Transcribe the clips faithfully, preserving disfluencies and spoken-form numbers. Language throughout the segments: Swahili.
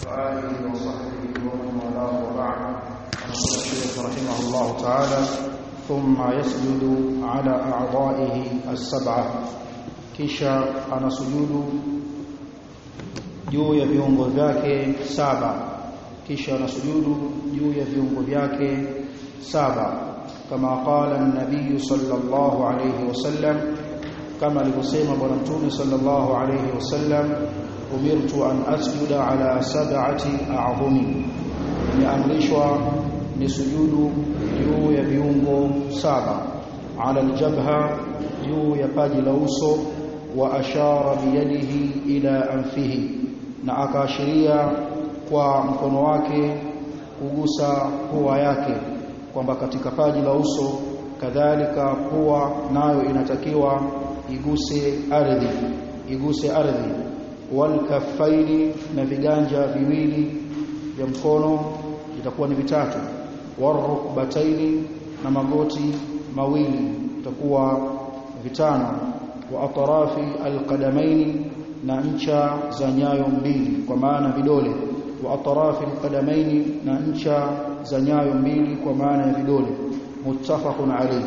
وآله وصحبه ومن والاه وبعد. قال الشيخ رحمه الله تعالى: ثم يسجد على أعضائه السبعة، kisha anasujudu juu ya viungo vyake saba kisha anasujudu juu ya viungo vyake saba kama qala an-nabiy sallallahu alayhi wasallam, kama alivyosema bwana mtume sallallahu alayhi wasallam: umirtu an asjuda ala sab'ati a'dhumi, niamrishwa nisujudu juu ya viungo saba, ala al-jabha, juu ya paji la uso, wa ashara biyadihi ila anfihi, na akaashiria kwa mkono wake kugusa pua yake, kwamba katika paji la uso kadhalika pua nayo inatakiwa iguse ardhi iguse ardhi wal kaffaini, na viganja viwili vya mkono itakuwa ni vitatu, warukbataini, na magoti mawili itakuwa vitano, wa atrafi alqadamaini, na ncha za nyayo mbili kwa maana vidole, wa atrafi alqadamaini, na ncha za nyayo mbili kwa maana ya vidole. Muttafaqun alayhi.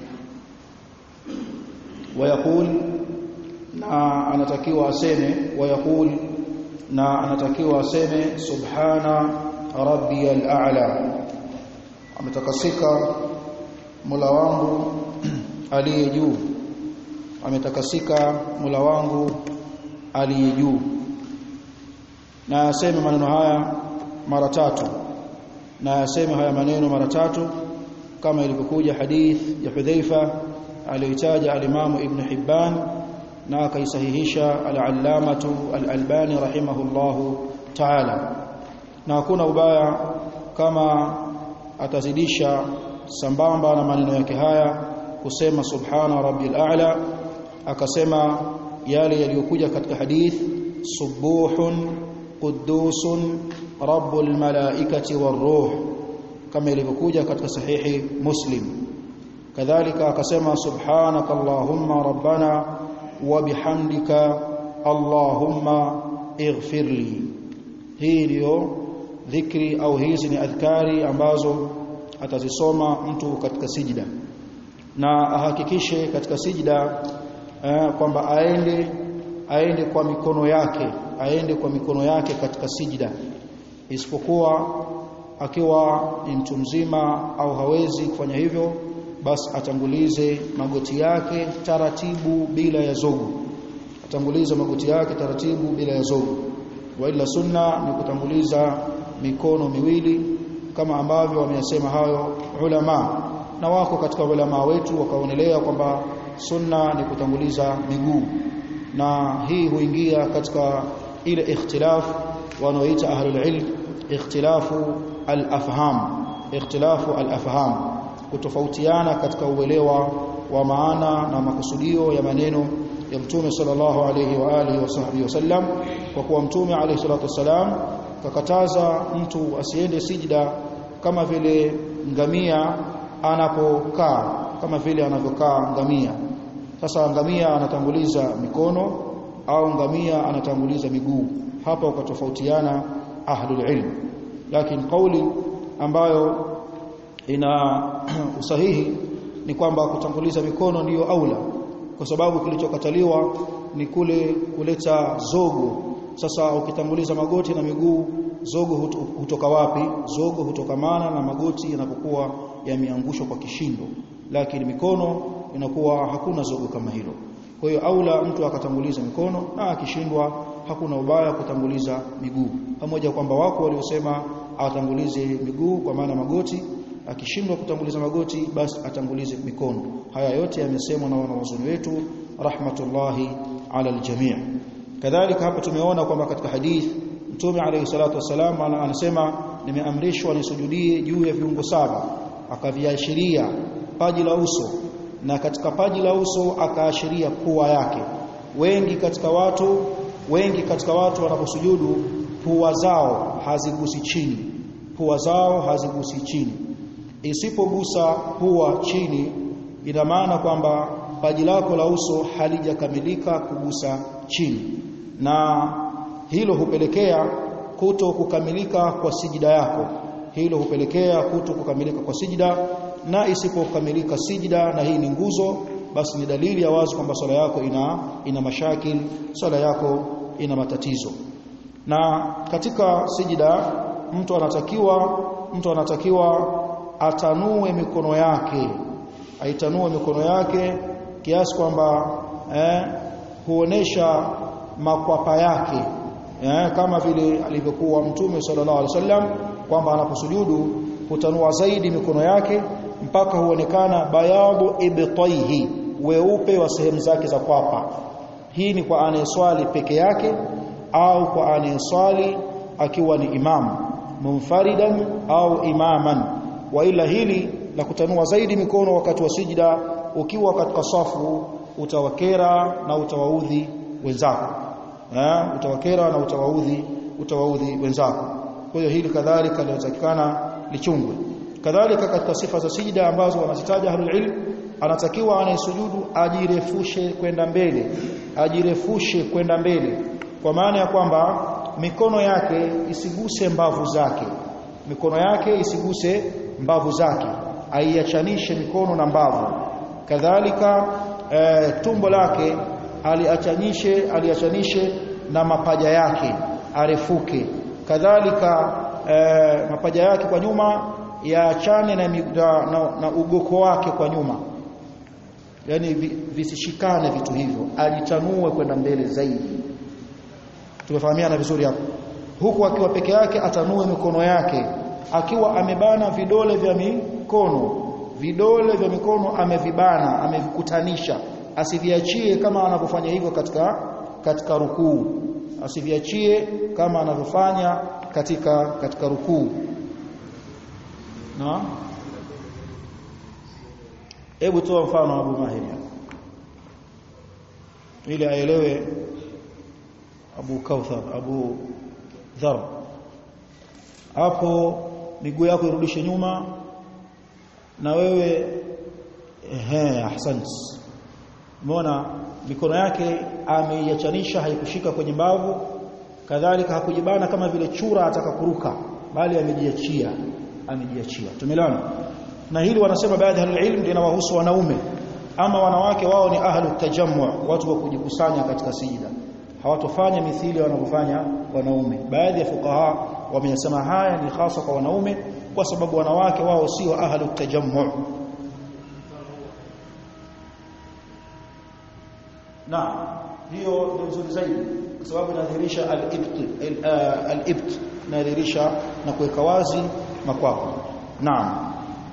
Wa yaqul, na anatakiwa aseme, wa yaqul, na anatakiwa aseme: subhana rabbiyal a'la, ametakasika Mola wangu aliye juu, ametakasika Mola wangu aliye juu. Na aseme maneno haya mara tatu, na aseme haya maneno mara tatu kama ilivyokuja hadith ya Hudhaifa aliyotaja al-Imam Ibn Hibban na akaisahihisha al-Allamatu al-Albani rahimahullahu ta'ala. Na hakuna ubaya kama atazidisha sambamba na maneno yake haya kusema subhana rabbil a'la, akasema yale yaliyokuja katika hadith: subuhun qudusun rabbul malaikati waruh, kama ilivyokuja katika sahihi Muslim. Kadhalika akasema subhanaka allahumma rabbana wa bihamdika allahumma ighfirli. Hii ndio dhikri au hizi ni adhkari ambazo atazisoma mtu katika sijida, na ahakikishe katika sijida eh, kwamba aende aende kwa mikono yake aende kwa mikono yake katika sijida, isipokuwa akiwa ni mtu mzima au hawezi kufanya hivyo, basi atangulize magoti yake taratibu bila ya zogo, atangulize magoti yake taratibu bila ya zogo. Wa ila sunna ni kutanguliza mikono miwili kama ambavyo wameyasema hayo ulama, na wako katika ulama wetu wakaonelea kwamba sunna ni kutanguliza miguu, na hii huingia katika ile ikhtilaf wanaoita ahlul ilm ikhtilafu al-afham ikhtilafu al-afham, kutofautiana katika uelewa wa maana na makusudio ya maneno ya Mtume sallallahu alayhi wa alihi wasahbihi wasallam, kwa kuwa Mtume alayhi salatu wasalam kakataza mtu asiende sijda kama vile ngamia anapokaa, kama vile anavyokaa ngamia. Sasa ngamia anatanguliza mikono au ngamia anatanguliza miguu, hapa ukatofautiana ahlul ilm. Lakini kauli ambayo ina usahihi ni kwamba kutanguliza mikono ndiyo aula, kwa sababu kilichokataliwa ni kule kuleta zogo. Sasa ukitanguliza magoti na miguu, zogo hutoka wapi? Zogo hutokamana na magoti yanapokuwa yameangushwa kwa kishindo, lakini mikono inakuwa hakuna zogo kama hilo. Kwa hiyo aula mtu akatanguliza mikono, na akishindwa hakuna ubaya kutanguliza miguu, pamoja kwamba wako waliosema atangulize miguu kwa maana magoti, akishindwa kutanguliza magoti basi atangulize mikono. Haya yote yamesemwa na wanawazuoni wetu rahmatullahi ala aljamii. Kadhalika hapa tumeona kwamba katika hadith Mtume alayhi salatu wasalam anasema nimeamrishwa nisujudie juu ya viungo saba, akaviashiria paji la uso, na katika paji la uso akaashiria pua yake. Wengi katika watu wengi katika watu wanaposujudu pua zao hazigusi chini, pua zao hazigusi chini. Isipogusa pua chini, ina maana kwamba paji lako la uso halijakamilika kugusa chini, na hilo hupelekea kuto kukamilika kwa sijida yako, hilo hupelekea kuto kukamilika kwa sijida. Na isipokamilika sijida, na hii ni nguzo, basi ni dalili ya wazi kwamba swala yako ina ina mashakil, swala yako ina matatizo. Na katika sijida mtu anatakiwa mtu anatakiwa atanue mikono yake, aitanue mikono yake kiasi kwamba eh, huonesha makwapa yake, eh, kama vile alivyokuwa Mtume sallallahu alaihi wasallam kwamba anaposujudu hutanua zaidi mikono yake mpaka huonekana bayadu ibtaihi, weupe wa sehemu zake za kwapa. Hii ni kwa anayeswali peke yake au kwa anayeswali akiwa ni imam munfaridan au imaman. Wa ila hili la kutanua zaidi mikono wakati wa sijida ukiwa katika safu utawakera na utawaudhi wenzako, eh, utawakera na utawaudhi utawaudhi wenzako. Kwa hiyo hili kadhalika linatakikana lichungwe. Kadhalika katika sifa za sijida ambazo wanazitaja ahlul ilm, anatakiwa anayesujudu ajirefushe kwenda mbele, ajirefushe kwenda mbele, kwa maana ya kwamba mikono yake isiguse mbavu zake, mikono yake isiguse mbavu zake, aiachanishe mikono na mbavu. Kadhalika e, tumbo lake aliachanishe aliachanishe na mapaja yake, arefuke. Kadhalika e, mapaja yake kwa nyuma yaachane na, na, na, na ugoko wake kwa nyuma, yani visishikane vitu hivyo, ajitanue kwenda mbele zaidi. Tumefahamiana vizuri hapo. Huku akiwa peke yake atanue mikono yake, akiwa amebana vidole vya mikono, vidole vya mikono amevibana, amevikutanisha, asiviachie kama anavyofanya hivyo katika katika rukuu, asiviachie kama anavyofanya katika katika rukuu. Na hebu toa mfano Abu Mahir ili aelewe Abu Kauthar, Abu Dhar. Hapo miguu yako irudishe nyuma na wewe ehe, ahsant. Umeona mikono yake ameiachanisha, haikushika kwenye mbavu, kadhalika hakujibana kama vile chura ataka kuruka, bali amejiachia, amejiachia. Tumeelewana? Na hili wanasema baadhi ya ilmu linawahusu wanaume, ama wanawake wao ni ahlu tajammu, watu wa kujikusanya katika sijida, hawatofanya mithili wanavyofanya wanaume. Baadhi ya fuqaha wamesema haya ni hasa kwa wanaume, kwa sababu wanawake wao sio ahlu tajammu. Na hiyo ndio nzuri zaidi, kwa sababu inadhihirisha al-ibt al-ibt inadhihirisha na kuweka wazi makwapa. Naam,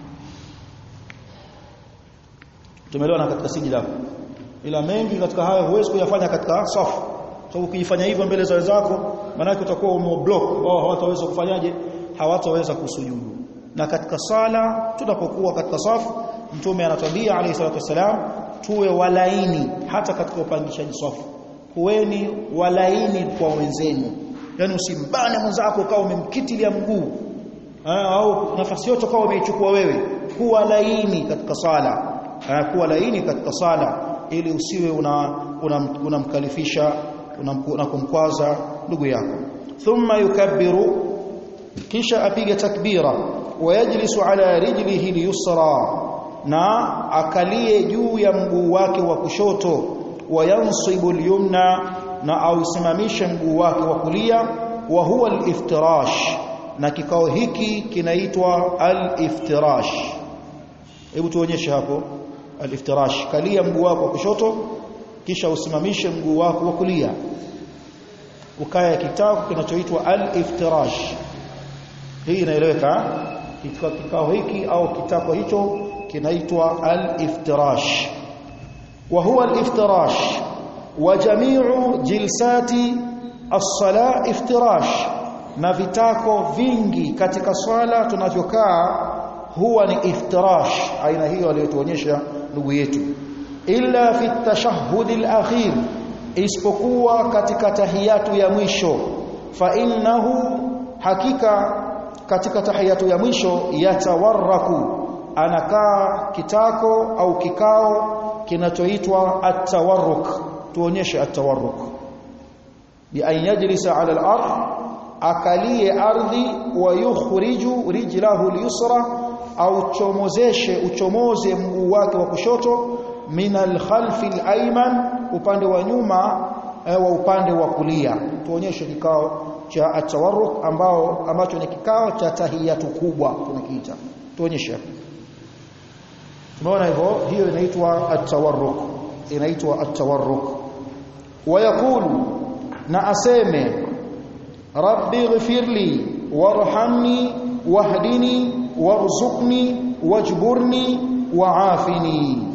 tumeelewana katika sijida. Ila mengi katika hayo huwezi kuyafanya katika safu, sababu ukifanya hivyo mbele za wenzako, maana yake utakuwa umeblock, wao hawataweza kufanyaje, hawataweza kusujudu. Na katika sala tunapokuwa katika safu, Mtume anatuambia alayhi salatu wasalam tuwe walaini hata katika upangishaji safu. Kuweni walaini kwa wenzenu, yani usimbane mwenzako kama umemkitilia mguu au nafasi yote kama umeichukua wewe. Kuwa laini katika sala, kuwa laini katika sala ili usiwe unamkalifisha una, una una kumkwaza ndugu yako. Thumma yukabbiru, kisha apige takbira, wayajlisu ala rijlihi liyusra, na akalie juu ya mguu wake wa kushoto, wayansibu al-yumna, na ausimamishe mguu wake wa kulia, wa huwa al-iftirash, na kikao hiki kinaitwa al-iftirash. Hebu tuonyeshe hapo al-iftirash. Kalia mguu wako wa kushoto kisha usimamishe mguu wako wa kulia, ukaya kitako kinachoitwa al-iftirash. Hii inaeleweka? Kikao hiki au kitako hicho kinaitwa al-iftirash. Wa huwa al-iftirash wa jami'u jilsati as-sala iftirash, na vitako vingi katika swala tunavyokaa huwa ni iftirash. Aina hiyo aliyotuonyesha ndugu yetu, illa fi at-tashahhud al-akhir, isipokuwa katika tahiyatu ya mwisho. Fa innahu, hakika katika tahiyatu ya mwisho, yatawarraku, anakaa kitako au kikao kinachoitwa at-tawarruk. Tuonyeshe at-tawarruk bi an yajlisa ala al-ardh, akalie ardhi, wa yukhriju rijlahu al-yusra, au chomozeshe uchomoze mguu wake wa kushoto, min al-khalfi al-ayman, upande wa nyuma wa upande wa kulia. Tuonyeshe kikao cha at-tawarruk ambao ambacho ni kikao cha tahiyatu kubwa tunakiita. Tuonyeshe. Tumeona hivyo, hiyo inaitwa at-tawarruk, inaitwa at-tawarruk. Wa yaqulu, na aseme, rabbi ighfirli warhamni wahdini warzuqni wajburni wa'afini.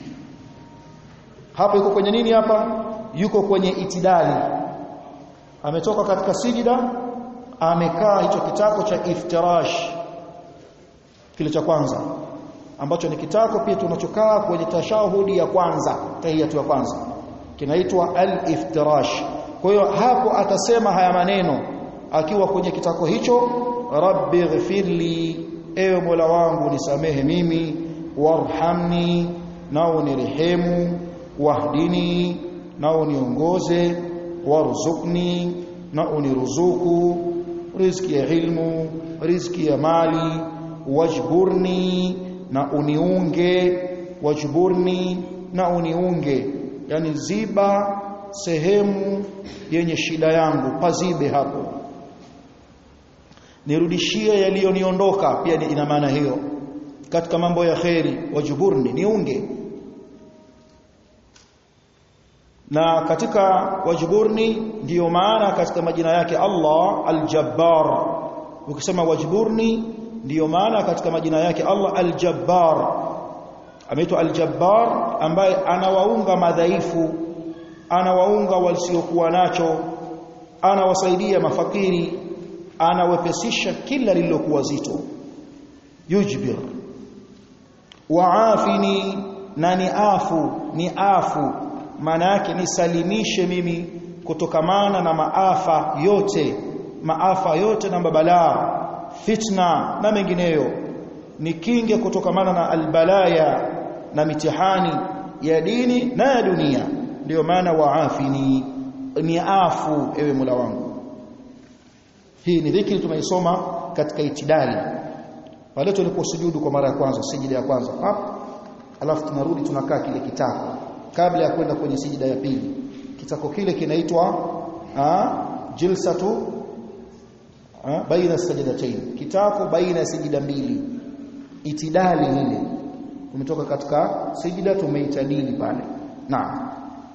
Hapa yuko kwenye nini hapa? Yuko kwenye itidali. Ametoka katika sijida, amekaa hicho kitako cha iftirash, kile cha kwanza ambacho ni kitako pia tunachokaa kwenye tashahudi ya kwanza, tahiyatu ya kwanza, kinaitwa al-iftirash. Kwa hiyo hapo atasema haya maneno akiwa kwenye kitako hicho, rabbi ighfirli, ewe Mola wangu nisamehe mimi, warhamni, na unirehemu, wahdini, na uniongoze, warzuqni, na uniruzuku riziki ya ilmu, riziki ya mali, wajburni, na uniunge, wajburni, na uniunge, yani ziba sehemu yenye shida yangu, pazibe hapo, nirudishie yaliyoniondoka, pia ina maana hiyo katika mambo ya khairi, wajburni, niunge. Na katika wajburni ndiyo maana katika majina yake Allah al-Jabbar. Ukisema wajburni ndiyo maana katika majina yake Allah al-Jabbar. Ameitwa al-Jabbar ambaye anawaunga madhaifu, anawaunga wasiokuwa nacho, anawasaidia mafakiri, anawepesisha kila lililokuwa zito. Yujbir. Waafini, na ni afu, ni afu maana yake nisalimishe mimi kutokamana na maafa yote, maafa yote na mabalaa, fitna na mengineyo, nikinge kutokamana na albalaya na mitihani ya dini na ya dunia. Ndio maana waafini, ni afu ewe Mola wangu. Hii ni dhikri tumeisoma katika itidali pale tuliposujudu kwa mara ya kwanza, sijida ya kwanza hapa, alafu tunarudi tunakaa kile kitako kabla ya kwenda kwenye sijida ya pili. Kitako kile kinaitwa jilsatu baina sajdatayn, kitako baina sijida mbili, itidali ile. Tumetoka katika sijida tumeitadili pale. Naam.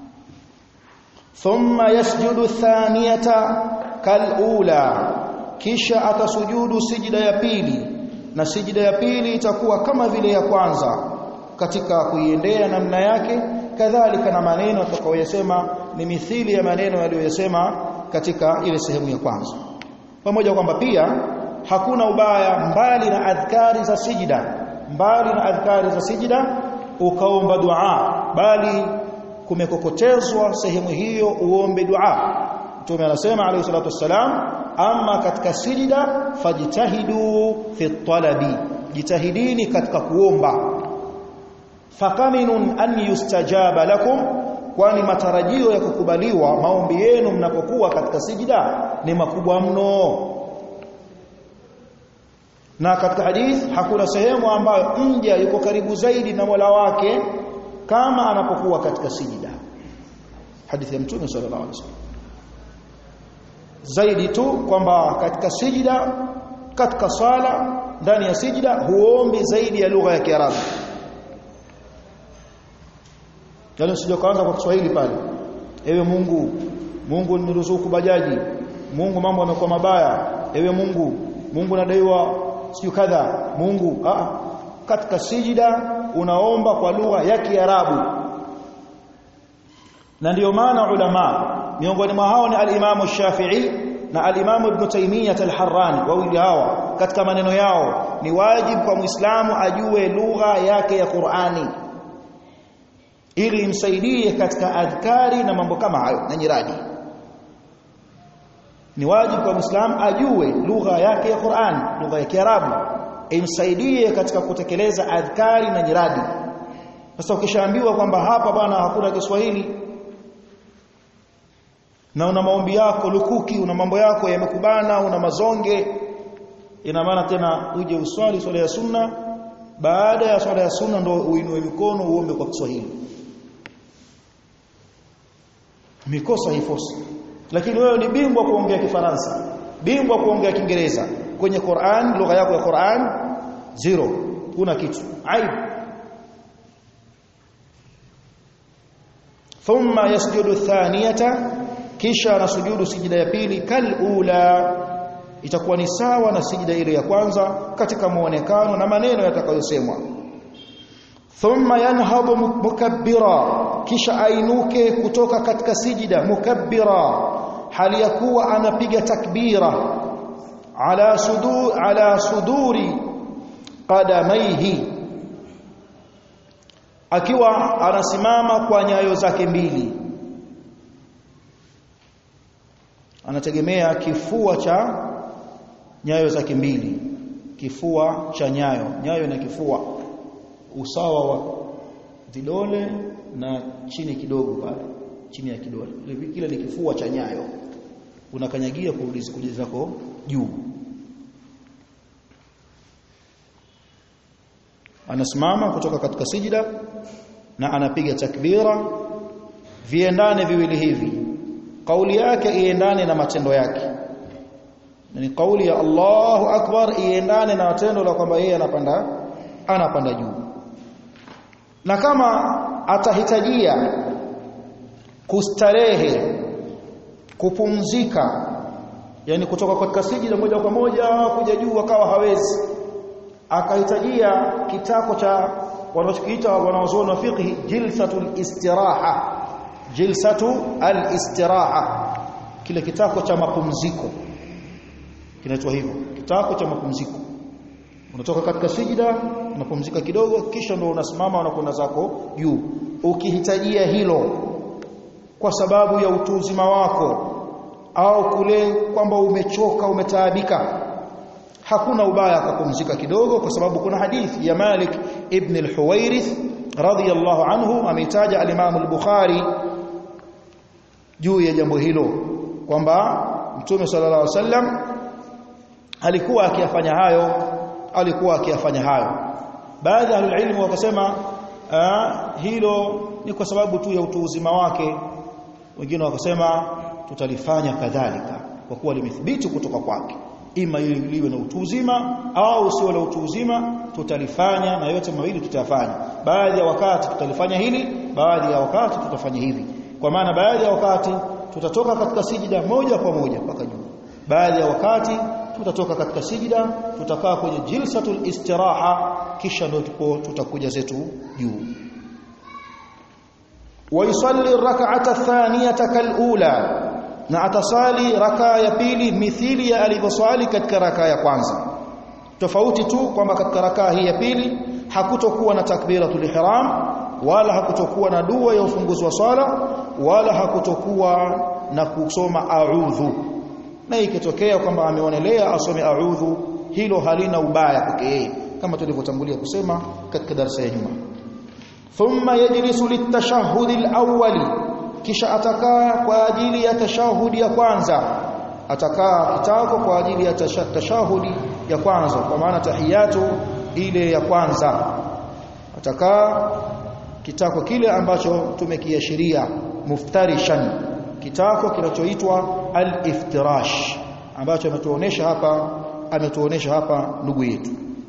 Thumma yasjudu thaniyata kalula, kisha atasujudu sijida ya pili, na sijida ya pili itakuwa kama vile ya kwanza katika kuiendea namna yake, kadhalika na maneno atakayosema ni mithili ya maneno aliyosema katika ile sehemu ya kwanza. Pamoja kwamba pia hakuna ubaya, mbali na adhkari za sijida, mbali na adhkari za sijida ukaomba dua, bali kumekokotezwa sehemu hiyo uombe dua. Mtume anasema alayhi salatu wassalam, amma katika sijida fajtahidu fi talabi, jitahidini katika kuomba. Fakaminun an yustajaba lakum, kwani matarajio ya kukubaliwa maombi yenu mnapokuwa katika sijida ni makubwa mno. Na katika hadith hakuna sehemu ambayo mja yuko karibu zaidi na Mola wake kama anapokuwa katika sijida. Hadithi ya Mtume sallallahu alaihi wasallam. Zaidi tu kwamba katika sijida, katika sala, ndani ya sijida huombi zaidi ya lugha ya Kiarabu. Yaani sije kaanza kwa Kiswahili pale, ewe Mungu, Mungu niruzuku bajaji, Mungu mambo yanakuwa mabaya, ewe Mungu, Mungu nadaiwa sio kadha, Mungu ah, katika sijida unaomba kwa lugha ya Kiarabu. Na ndio maana ulama miongoni mwa hao ni al-Imam Shafi'i na al-Imam Ibn Taymiyyah al-Harrani, wawili hawa katika maneno yao ni wajibu kwa Muislamu ajue lugha yake ya Qur'ani ili imsaidie katika adhkari na mambo kama hayo na nyiradi. Ni wajibu kwa Muislamu ajue lugha yake ya Qur'an, lugha ya Kiarabu, imsaidie katika kutekeleza adhkari na nyiradi. Sasa ukishaambiwa kwamba hapa bwana hakuna Kiswahili, na una maombi yako lukuki, una mambo yako yamekubana, una mazonge, ina maana tena uje uswali swala ya sunna, baada ya swala ya sunna ndo uinue mikono uombe kwa Kiswahili. Mikosa hifosi. Lakini wewe ni bingwa kuongea Kifaransa, bingwa kuongea Kiingereza, kwenye Qur'an, lugha yako ya Qur'an zero, kuna kitu aib. Thumma yasjudu thaniyata, kisha anasujudu sijida ya pili, kal ula, itakuwa ni sawa na sijida ile ya kwanza katika muonekano na maneno yatakayosemwa. Thumma yanhadu mukabbira, kisha ainuke kutoka katika sijida mukabbira, hali ya kuwa anapiga takbira, ala sudur ala suduri qadamaihi, akiwa anasimama kwa nyayo zake mbili, anategemea kifua cha nyayo zake mbili, kifua cha nyayo, nyayo na kifua usawa wa vidole na chini kidogo pale, chini ya kidole kile ni kifua cha nyayo, unakanyagia kurudi kuja zako juu. Anasimama kutoka katika sijida na anapiga takbira, viendane viwili hivi, kauli yake iendane na matendo yake, ni kauli ya Allahu Akbar iendane na matendo la kwamba yeye anapanda anapanda juu. Na kama atahitajia kustarehe, kupumzika, yani kutoka katika sijida moja kwa moja kuja juu akawa hawezi, akahitajia kitako cha wanachokiita wanawazuoni wa fiqh jilsatul istiraha, jilsatu al-istiraha, kile kitako cha mapumziko kinaitwa hivyo, kitako cha mapumziko. Unatoka katika sijida unapumzika kidogo, kisha ndio unasimama unakwenda zako juu. Ukihitajia hilo kwa sababu ya utu uzima wako au kule kwamba umechoka umetaabika, hakuna ubaya kupumzika kidogo, kwa sababu kuna hadithi ya Malik ibn al-Huwairith radhiyallahu anhu ameitaja al-Imam al-Bukhari juu ya jambo hilo, kwamba Mtume sallallahu alaihi wasallam alikuwa akiyafanya hayo alikuwa akiyafanya hayo. Baadhi ya ilmu wakasema hilo ni kwa sababu tu ya utu uzima wake, wengine wakasema tutalifanya kadhalika kwa kuwa limethibiti kutoka kwake, ima liwe na utu uzima au sio la utu uzima, tutalifanya na yote mawili tutayafanya. Baadhi ya wakati tutalifanya hili, baadhi ya wakati tutafanya hivi, kwa maana baadhi ya wakati tutatoka katika sijida moja kwa moja mpaka juu, baadhi ya wakati tutatoka katika sijida tutakaa kwenye jilsatul istiraha, kisha ndio tutakuja zetu juu. Wa yusalli rak'ata athaniyata kalula, na atasali raka ya pili mithili ya alivyosali katika raka ya kwanza, tofauti tu kwamba katika raka hii ya pili hakutokuwa na takbiratul ihram, wala hakutokuwa na dua ya ufunguzi wa swala, wala hakutokuwa na kusoma a'udhu. Na ikitokea kwamba ameonelea asome a'udhu, hilo halina ubaya kwake yeye, kama tulivyotangulia kusema katika darasa ya nyuma. Thumma yajlisu litashahhud alawwali, kisha atakaa kwa ajili ya tashahudi ya kwanza, atakaa kitako kwa ajili ya tashahudi ya kwanza, kwa maana tahiyatu ile ya kwanza, atakaa kitako kile ambacho tumekiashiria muftarishan, kitako kinachoitwa al-iftirash, ambacho ametuonesha hapa ametuonesha hapa ndugu yetu.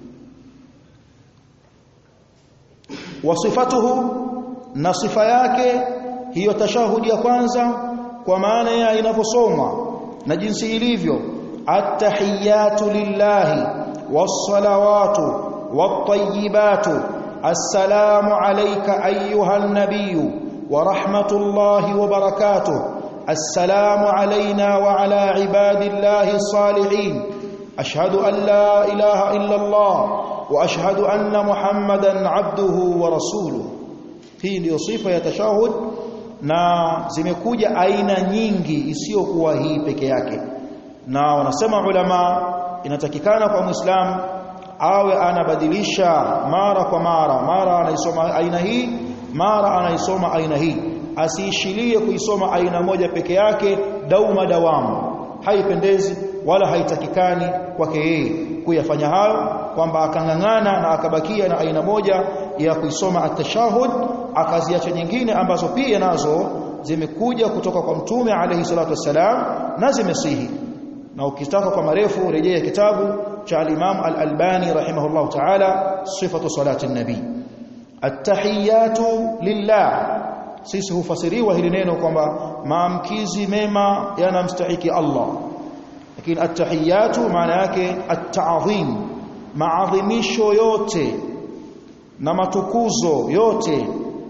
Wasifatuhu, na sifa yake hiyo tashahudi ya kwanza kwa maana ya inavyosomwa na jinsi ilivyo: at-tahiyatu lillahi was-salawatu wat-tayyibatu assalamu alayka ayyuhan nabiyyu wa rahmatullahi wa barakatuh, assalamu alayna wa ala ibadillahi salihin, ashhadu an la ilaha illa Allah wa ashhadu anna Muhammadan abduhu wa rasuluhu. Hii ndio sifa ya tashahud, na zimekuja aina nyingi isiyokuwa hii peke yake, na wanasema ulama inatakikana kwa Muislamu awe anabadilisha mara kwa mara, mara anaisoma aina hii, mara anaisoma aina hii, asiishilie kuisoma aina moja peke yake dauma dawamu, haipendezi wala haitakikani kwake yeye kuyafanya hayo, kwamba akangangana na akabakia na aina moja ya kuisoma at-tashahhud, akaziacha nyingine ambazo pia nazo zimekuja kutoka kwa Mtume alayhi salatu wassalam na zimesihi. Na ukitaka kwa marefu rejea kitabu cha al-Imam al-Albani rahimahullah ta'ala, sifatu salati an-nabi. At-tahiyatu lillah, sisi hufasiriwa hili neno kwamba maamkizi mema yanamstahiki Allah, lakini at-tahiyatu maana yake at-ta'zim, maadhimisho yote na matukuzo yote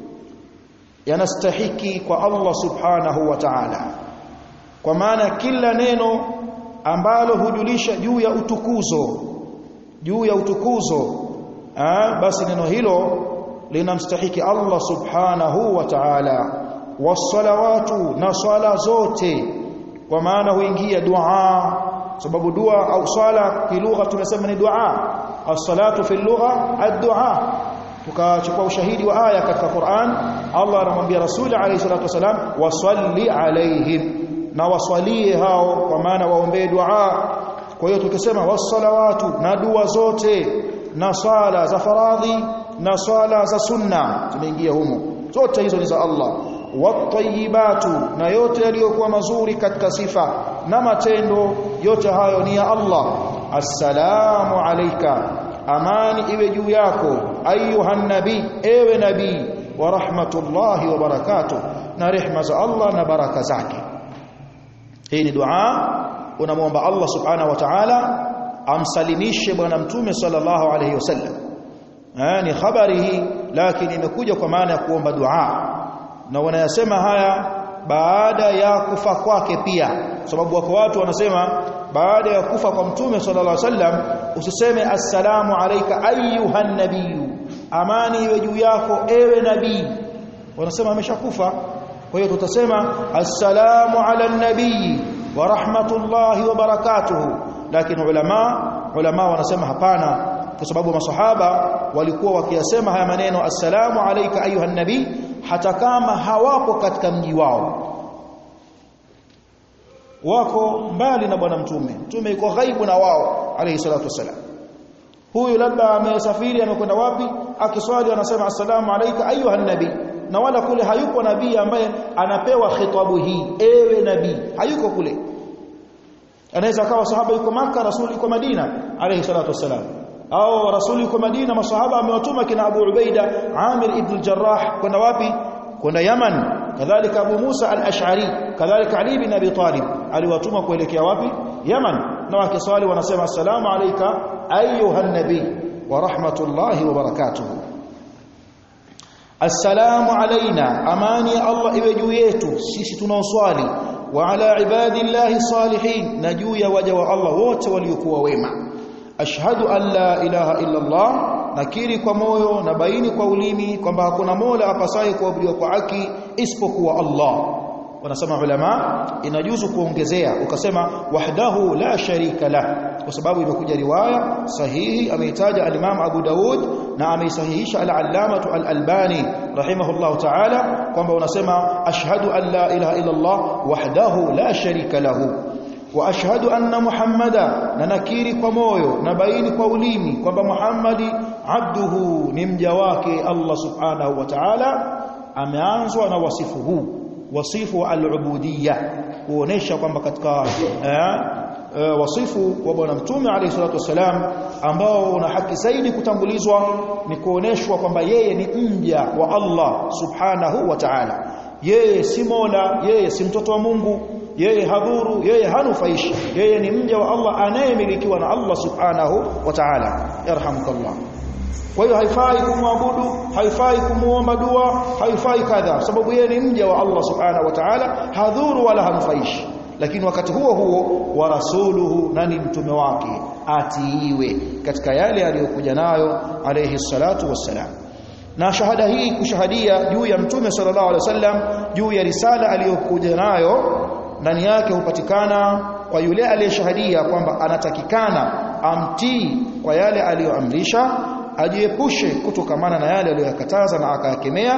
yanastahiki kwa Allah subhanahu wa ta'ala, kwa maana kila neno ambalo hujulisha juu ya utukuzo juu ya utukuzo ah, basi neno hilo linamstahiki Allah subhanahu wa ta'ala. Wassalawatu, na swala zote, kwa maana huingia dua, sababu dua au swala kilugha tumesema ni dua. As-salatu fi lugha ad-du'a. Tukachukua ushahidi wa aya katika Qur'an, Allah anamwambia Rasul alayhi salatu wasalam, wasalli alaihim, na waswalie hao, kwa maana waombee dua. Kwa hiyo tukisema wassalawatu, na dua zote, na swala za faradhi na swala za sunna tumeingia humo, zote hizo ni za Allah. Wat-tayyibatu, na yote yaliyokuwa mazuri katika sifa na matendo, yote hayo ni ya Allah. Assalamu alayka, amani iwe juu yako, ayuhan nabi, ewe nabii, wa rahmatullahi wa barakatuh, na rehma za Allah na baraka zake. Hii ni dua unamwomba Allah subhanahu wa ta'ala amsalimishe bwana mtume sallallahu alayhi wasallam. Ni habari hii, lakini imekuja kwa maana ya kuomba dua, na wanayasema haya baada ya kufa kwake pia, sababu wako watu wanasema baada ya kufa kwa mtume sallallahu alaihi wasallam usiseme assalamu alayka ayyuhan nabiyyu, amani iwe juu yako ewe nabii, wanasema ameshakufa. Kwa hiyo tutasema assalamu ala nabii wa rahmatullahi wa barakatuhu. Lakini ulama ulama wanasema hapana, kwa sababu masahaba walikuwa wakiyasema haya maneno assalamu alayka ayyuhan nabii hata kama hawapo katika mji wao, wako mbali na bwana mtume, mtume yuko ghaibu na wao alayhi salatu wasalam. Huyu labda amesafiri, amekwenda wapi, akiswali anasema assalamu alayka ayyuhan nabii, na wala kule hayuko nabii ambaye anapewa khitabu hii ewe nabii, hayuko kule. Anaweza kawa sahaba yuko Maka, rasuli yuko Madina alayhi salatu wasalam, au rasuli yuko Madina, masahaba amewatuma kina Abu Ubaida Amir ibn al-Jarrah kwenda wapi, kwenda Yaman. Kadhalika Abu Musa al-Ash'ari, kadhalika Ali bin Abi Talib aliwatuma kuelekea wapi, Yaman, na wakiswali wanasema assalamu alayka ayyuhan nabii wa rahmatullahi wa barakatuh. Assalamu alaina, amani ya Allah iwe juu yetu sisi tunaoswali, wa ala ibadillahi salihin, na juu ya waja wa Allah wote waliokuwa wema. Ashhadu an la ilaha illa Allah, nakiri kwa moyo na baini kwa ulimi kwamba hakuna mola apasaye kuabudiwa kwa haki isipokuwa Allah. Wanasema ulama inajuzu kuongezea ukasema wahdahu la sharika la, kwa sababu imekuja riwaya sahihi ameitaja al-Imam Abu Daud na ameisahihisha al-Allamah al-Albani rahimahullah ta'ala kwamba unasema ashhadu an la ilaha illa Allah wahdahu la sharika lahu wa ashhadu anna Muhammada, na nakiri kwa moyo na baini kwa ulimi kwamba Muhammadi abduhu, ni mja wake Allah subhanahu wa ta'ala. Ameanzwa na wasifu huu, wasifu wa al-ubudiyya, kuonesha kwamba katika eh, eh, wasifu wa bwana mtume alayhi salatu wasalam ambao una haki zaidi kutangulizwa ni kuoneshwa kwamba yeye ni mja wa Allah subhanahu wa ta'ala. Yeye si mola, yeye si mtoto wa Mungu, yeye hadhuru, yeye hanufaishi, yeye ni mja wa Allah anayemilikiwa na Allah subhanahu wa ta'ala. Yarhamukallah. Kwa hiyo haifai kumwabudu, haifai kumuomba dua, haifai kadha, sababu yeye ni mja wa Allah subhanahu wa ta'ala, hadhuru wala hanufaishi. Lakini wakati huo huo wa rasuluhu, na ni mtume wake, atiiwe katika yale aliyokuja nayo alayhi salatu wassalam. Na shahada hii kushahadia juu ya mtume sallallahu alaihi wasallam, juu ya risala aliyokuja nayo, ndani yake hupatikana kwa yule aliyeshahadia kwamba anatakikana amtii kwa yale aliyoamrisha, ajiepushe kutokamana na yale aliyokataza na akayakemea,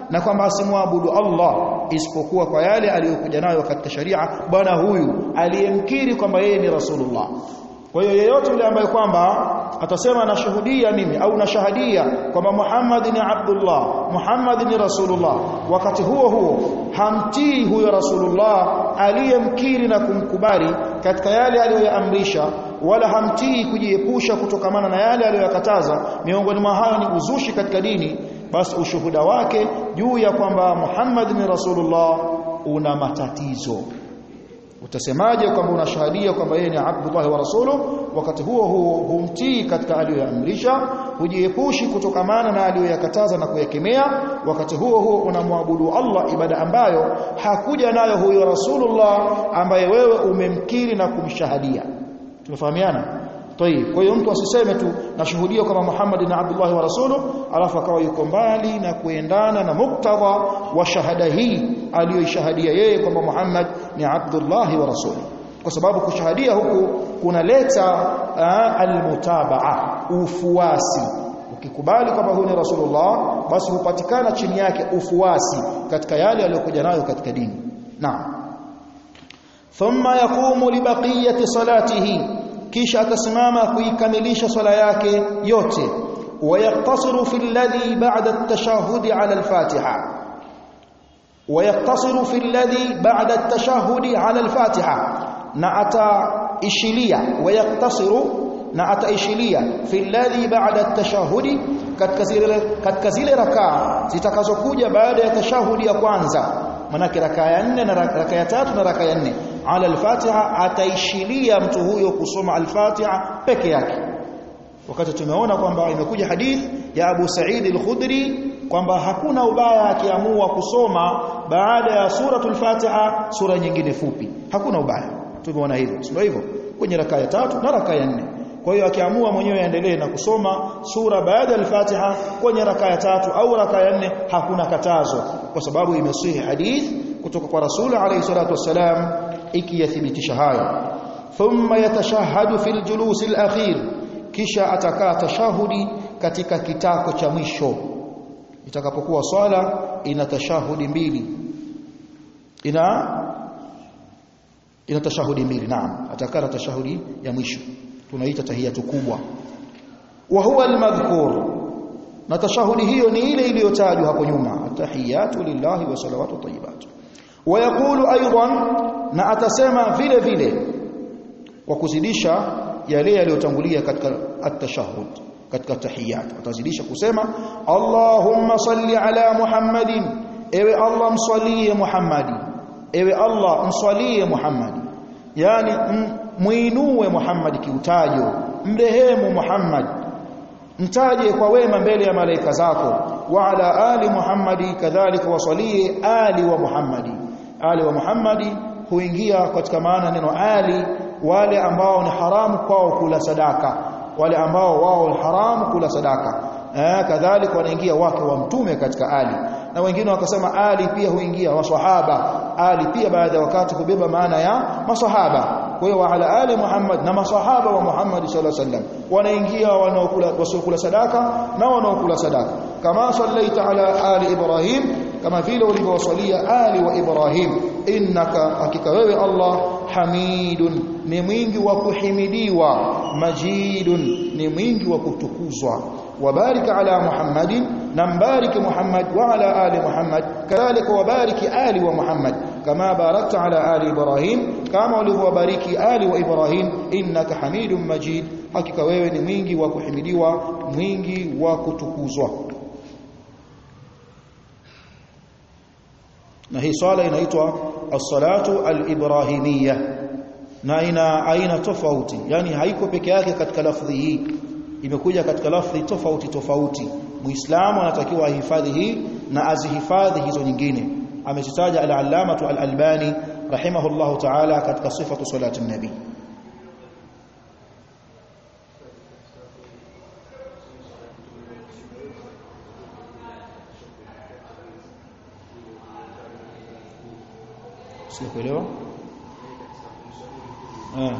na kwamba asimwabudu Allah isipokuwa kwa yale aliyokuja nayo katika sharia bwana huyu aliyemkiri kwamba yeye ni Rasulullah. Kwa hiyo yeyote yule ambaye kwamba atasema nashuhudia mimi au nashahadia kwamba Muhammad ni Abdullah, Muhammad ni Rasulullah, wakati huo huo hamtii huyo Rasulullah aliyemkiri na kumkubali katika yale aliyoyaamrisha, wala hamtii kujiepusha kutokamana na yale aliyoyakataza, miongoni mwa hayo ni uzushi katika dini, basi ushuhuda wake juu ya kwamba Muhammad ni Rasulullah una matatizo. Utasemaje kwamba unashahadia kwamba yeye ni Abdullah wa Rasuluhu wakati huo huo humtii katika aliyoyaamrisha, hujiepushi kutokamana na aliyoyakataza na kuyakemea, wakati huo huo unamwabudu Allah ibada ambayo hakuja nayo huyo Rasulullah ambaye wewe umemkiri na kumshahadia. Tunafahamiana? Tayeb, kwa hiyo mtu asiseme tu nashuhudia kama Muhammad ni Abdullah wa Rasuluhu alafu akawa yuko mbali na kuendana na muktadha wa shahada hii aliyoishahadia yeye kwamba Muhammad ni Abdullah wa Rasuluhu. Kwa sababu kushahadia huku kunaleta almutabaa, ufuasi. Ukikubali kwamba huyu ni Rasulullah basi hupatikana chini yake ufuasi katika yale aliyokuja nayo katika dini. Naam. Thumma yaqumu li baqiyati salatihi, kisha atasimama kuikamilisha swala yake yote. Wayaktasiru fi alladhi ba'da at-tashahhud 'ala al-Fatiha, wayaktasiru fi alladhi ba'da at-tashahhud 'ala al-Fatiha, na ataishilia, wayaktasiru na ataishilia fi alladhi ba'da at-tashahhud, katika zile katika zile rakaa zitakazokuja baada ya tashahudi ya kwanza, manake rakaa ya nne na rakaa ya tatu na rakaa ya nne, ala al-Fatiha, ataishilia mtu huyo kusoma al-Fatiha peke yake. Wakati tumeona kwamba imekuja hadith ya Abu Sa'id al-Khudri kwamba hakuna ubaya akiamua kusoma baada ya suratul Fatiha sura nyingine fupi, hakuna ubaya. Tumeona hivyo, sio hivyo, kwenye rakaa ya tatu na rakaa ya nne. Kwa hiyo akiamua mwenyewe aendelee na kusoma sura baada ya al-Fatiha kwenye rakaa ya tatu au rakaa ya nne, hakuna katazo, kwa sababu imesihi hadith kutoka kwa Rasul alayhi salatu wasalam ikiyathibitisha hayo. Thumma yatashahhadu fil julus al-akhir, kisha atakaa tashahudi katika kitako cha mwisho. Itakapokuwa swala ina tashahudi mbili, ina ina tashahudi mbili, naam, atakaa tashahudi ya mwisho, tunaita tahiyatu kubwa. Wa huwa al-madhkur, na tashahudi hiyo ni ile iliyotajwa hapo nyuma, atahiyatu lillahi wa salawatu tayyibat. Wa yaqulu aidan, na atasema vile vile kwa kuzidisha yale yaliyotangulia katika at-tashahhud, katika tahiyat atazidisha kusema Allahumma salli ala Muhammadin, ewe Allah msalie Muhammadi, ewe Allah msalie Muhammadi, yani muinue Muhammad kiutajo, mrehemu Muhammad, mtaje kwa wema mbele ya malaika zako. Wa ala ali Muhammadi, kadhalika wasalie ali wa Muhammadi. Ali wa Muhammadi huingia katika maana neno ali wale ambao ni haramu kwao kula sadaka, wale ambao wao ni haramu kula sadaka. Eh, kadhalika wanaingia wake wa mtume katika ali, na wengine wakasema ali pia huingia maswahaba. Ali pia baada ya wakati kubeba maana ya maswahaba. Kwa hiyo wa ala ali Muhammad, na maswahaba wa Muhammad sallallahu alaihi wasallam wanaingia wanaokula wasiokula sadaka na wanaokula sadaka. Kama sallaita ala ali Ibrahim, kama vile ulivyowasalia ali wa Ibrahim. Innaka, hakika wewe Allah, hamidun, ni mwingi wa kuhimidiwa, majidun, ni mwingi wa kutukuzwa. Wabarik ala Muhammadin, nambariki Muhammad, wa ala ali Muhammad, kadhalika wabariki ali wa Muhammad, kama barakta ala ali Ibrahim, kama ulivyowabariki ali wa Ibrahim. Innaka hamidun majid, hakika wewe ni mwingi wa kuhimidiwa, mwingi wa kutukuzwa. Na hii swala inaitwa as-salatu al-ibrahimiyya, na ina aina tofauti, yani haiko peke yake katika lafdhi hii, imekuja katika lafdhi tofauti tofauti. Muislamu anatakiwa ahifadhi hii na azihifadhi hizo nyingine. Amezitaja al-allamatu al-albani rahimahullahu ta'ala katika sifatu salati an-nabi. Sikuelewa? Eh.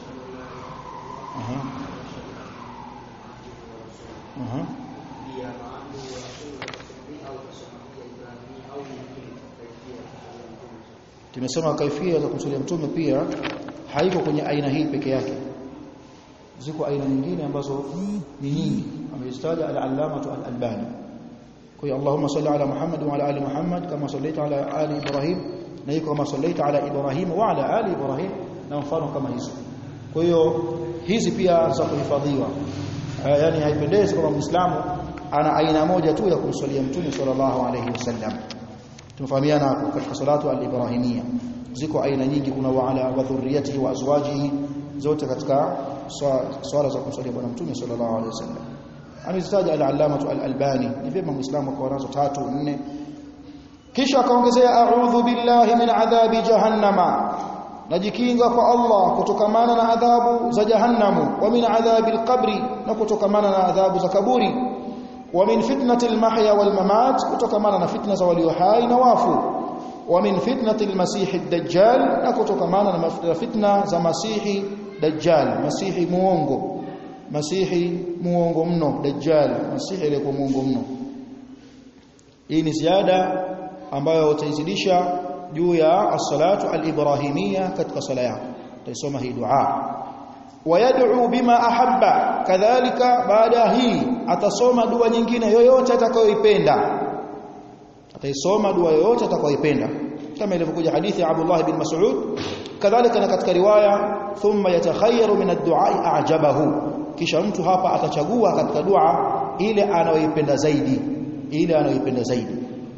Aha. Aha. Tumesema kaifia za kumsalia mtume pia haiko kwenye aina hii peke yake. Ziko aina nyingine ambazo ni nyingi. Amezitaja al-Allamah al-Albani. Kwa hiyo Allahumma salli ala Muhammad wa ala ali Muhammad kama sallaita ala ali Ibrahim, na iko kama sallaita ala Ibrahim wa ala ali Ibrahim, na mfano kama hizo. Kwa hiyo hizi pia za kuhifadhiwa. Yaani haipendezi kwa Muislamu ana aina moja tu ya kumsalia mtume sallallahu alayhi wasallam. Tumefahamiana hapo katika salatu al-Ibrahimia. Ziko aina nyingi, kuna wa ala wa dhurriyyatihi wa azwajihi, zote katika swala za kumsalia bwana mtume sallallahu alayhi wasallam. Amezitaja al-Allamah al-Albani. Ni vyema Muislamu kwa nazo tatu nne. Kisha akaongezea a'udhu billahi min adhabi jahannama, najikinga kwa Allah kutokamana na adhabu za jahannamu, wa min adhabi al-qabri, na kutokamana na adhabu za kaburi, wa min fitnati al-mahya wal mamat, kutokamana na fitna za walio hai na wafu, wa min fitnati al-masih ad-dajjal, na kutokamana na fitna za masihi dajjal, masihi muongo, masihi muongo mno, dajjal, masihi ile kwa muongo mno. Hii ni ziada ambayo utaizidisha juu ya as-salatu al-ibrahimia katika sala yako. Utaisoma hii dua. Wayad'u bima ahabba, kadhalika baada hii atasoma dua nyingine yoyote atakayoipenda. Ataisoma dua yoyote atakayoipenda, kama ilivyokuja hadithi ya Abdullah bin Mas'ud. Kadhalika na katika riwaya thumma yatakhayyaru min ad-du'a a'jabahu, kisha mtu hapa atachagua katika dua ile anayoipenda zaidi, ile anayoipenda zaidi.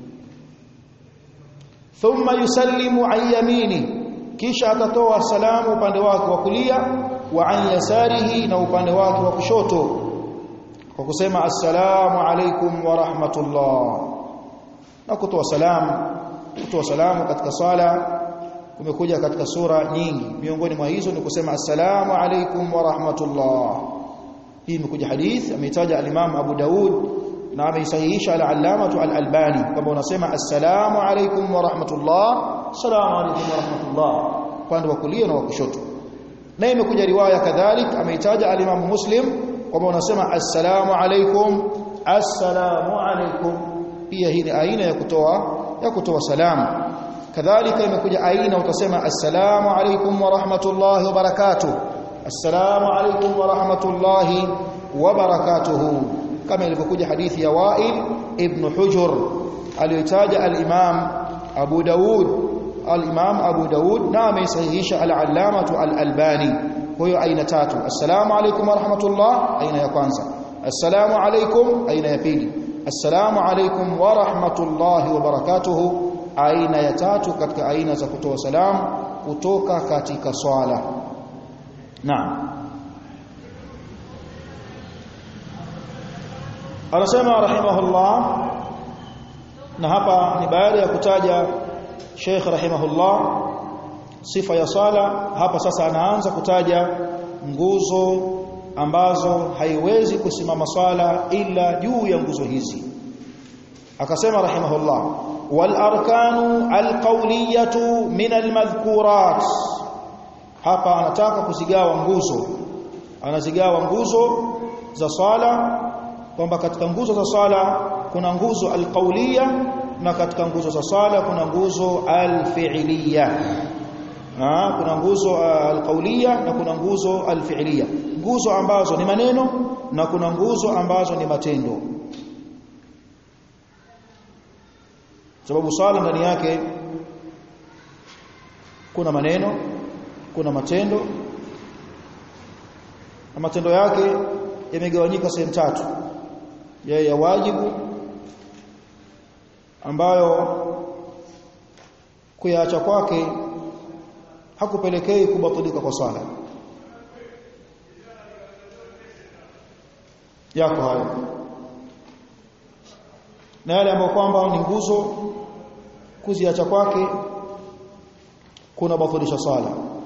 Thumma yusallimu an yamini, kisha atatoa salamu upande wake wa kulia, wa an yasarihi, na upande wake wa kushoto, kwa kusema assalamu alaykum wa rahmatullah. Na kutoa salamu, kutoa salamu katika sala kumekuja katika sura nyingi, miongoni mwa hizo ni kusema assalamu alaykum wa rahmatullah. Hii imekuja hadith ameitaja al-Imam Abu Daud na ameisahihisha al-Allamah al-Albani, kama unasema assalamu alaykum wa rahmatullah, assalamu alaykum wa rahmatullah upande wa kulia na wa kushoto. Na imekuja riwaya kadhalika ameitaja al-Imam Muslim kama unasema assalamu alaykum, assalamu alaykum. Pia hii ni aina ya kutoa ya kutoa salamu. Kadhalika imekuja aina utasema assalamu alaykum wa rahmatullahi wa barakatuh, assalamu alaykum wa rahmatullahi wa barakatuh, kama ilivyokuja hadithi ya Wa'il ibn Hujr aliyotaja al-Imam Abu Daud, al-Imam Abu Daud na amesahihisha al-Allamah al-Albani. Kwa hiyo aina tatu: assalamu alaykum wa rahmatullah aina ya kwanza, assalamu alaykum aina ya pili, assalamu alaykum wa rahmatullahi wa barakatuh aina ya tatu katika aina za kutoa salamu kutoka katika swala. Naam. Anasema rahimahullah, na hapa ni baada ya kutaja Sheikh rahimahullah sifa ya sala. Hapa sasa anaanza kutaja nguzo ambazo haiwezi kusimama sala ila juu ya nguzo hizi. Akasema rahimahullah, wal arkanu alqawliyatu min almadhkurat. Hapa anataka kuzigawa nguzo, anazigawa nguzo za sala, kwamba katika nguzo za sala kuna nguzo alqawliya na katika nguzo za sala kuna nguzo alfi'liya. Ah, kuna nguzo alqawliya na kuna nguzo alfi'liya, nguzo ambazo ni maneno na kuna nguzo ambazo ni matendo. Sababu sala ndani yake kuna maneno, kuna matendo, na matendo yake yamegawanyika sehemu tatu: ya ya wajibu ambayo kuyaacha kwake hakupelekei kubatilika kwa sala yako hayo, na yale ambayo kwamba ni nguzo, kuziacha kwake kuna batilisha sala.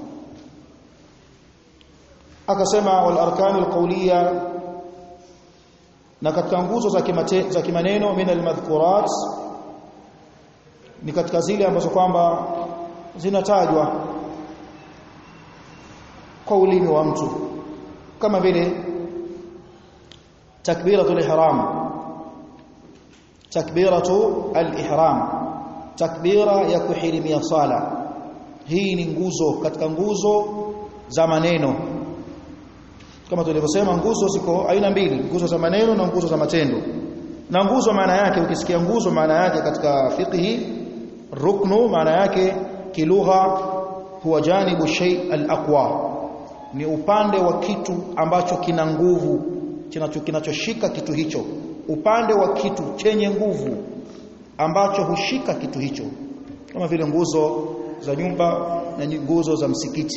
Akasema wal arkanul qawliya, na katika nguzo za kimate, za kimaneno min almadhkurat, ni katika zile ambazo kwamba zinatajwa kwa ulimi wa mtu, kama vile takbiratul ihram. takbiratu al-ihram, takbira ya kuhirimia sala. Hii ni nguzo katika nguzo za maneno. Kama tulivyosema, nguzo ziko aina mbili, nguzo za maneno na nguzo za matendo. Na nguzo maana yake, ukisikia nguzo maana yake katika fiqhi, ruknu maana yake kilugha huwa janibu shay al-aqwa, ni upande wa kitu ambacho kina nguvu, kinachoshika kitu hicho, upande wa kitu chenye nguvu ambacho hushika kitu hicho, kama vile nguzo za nyumba na nguzo za msikiti.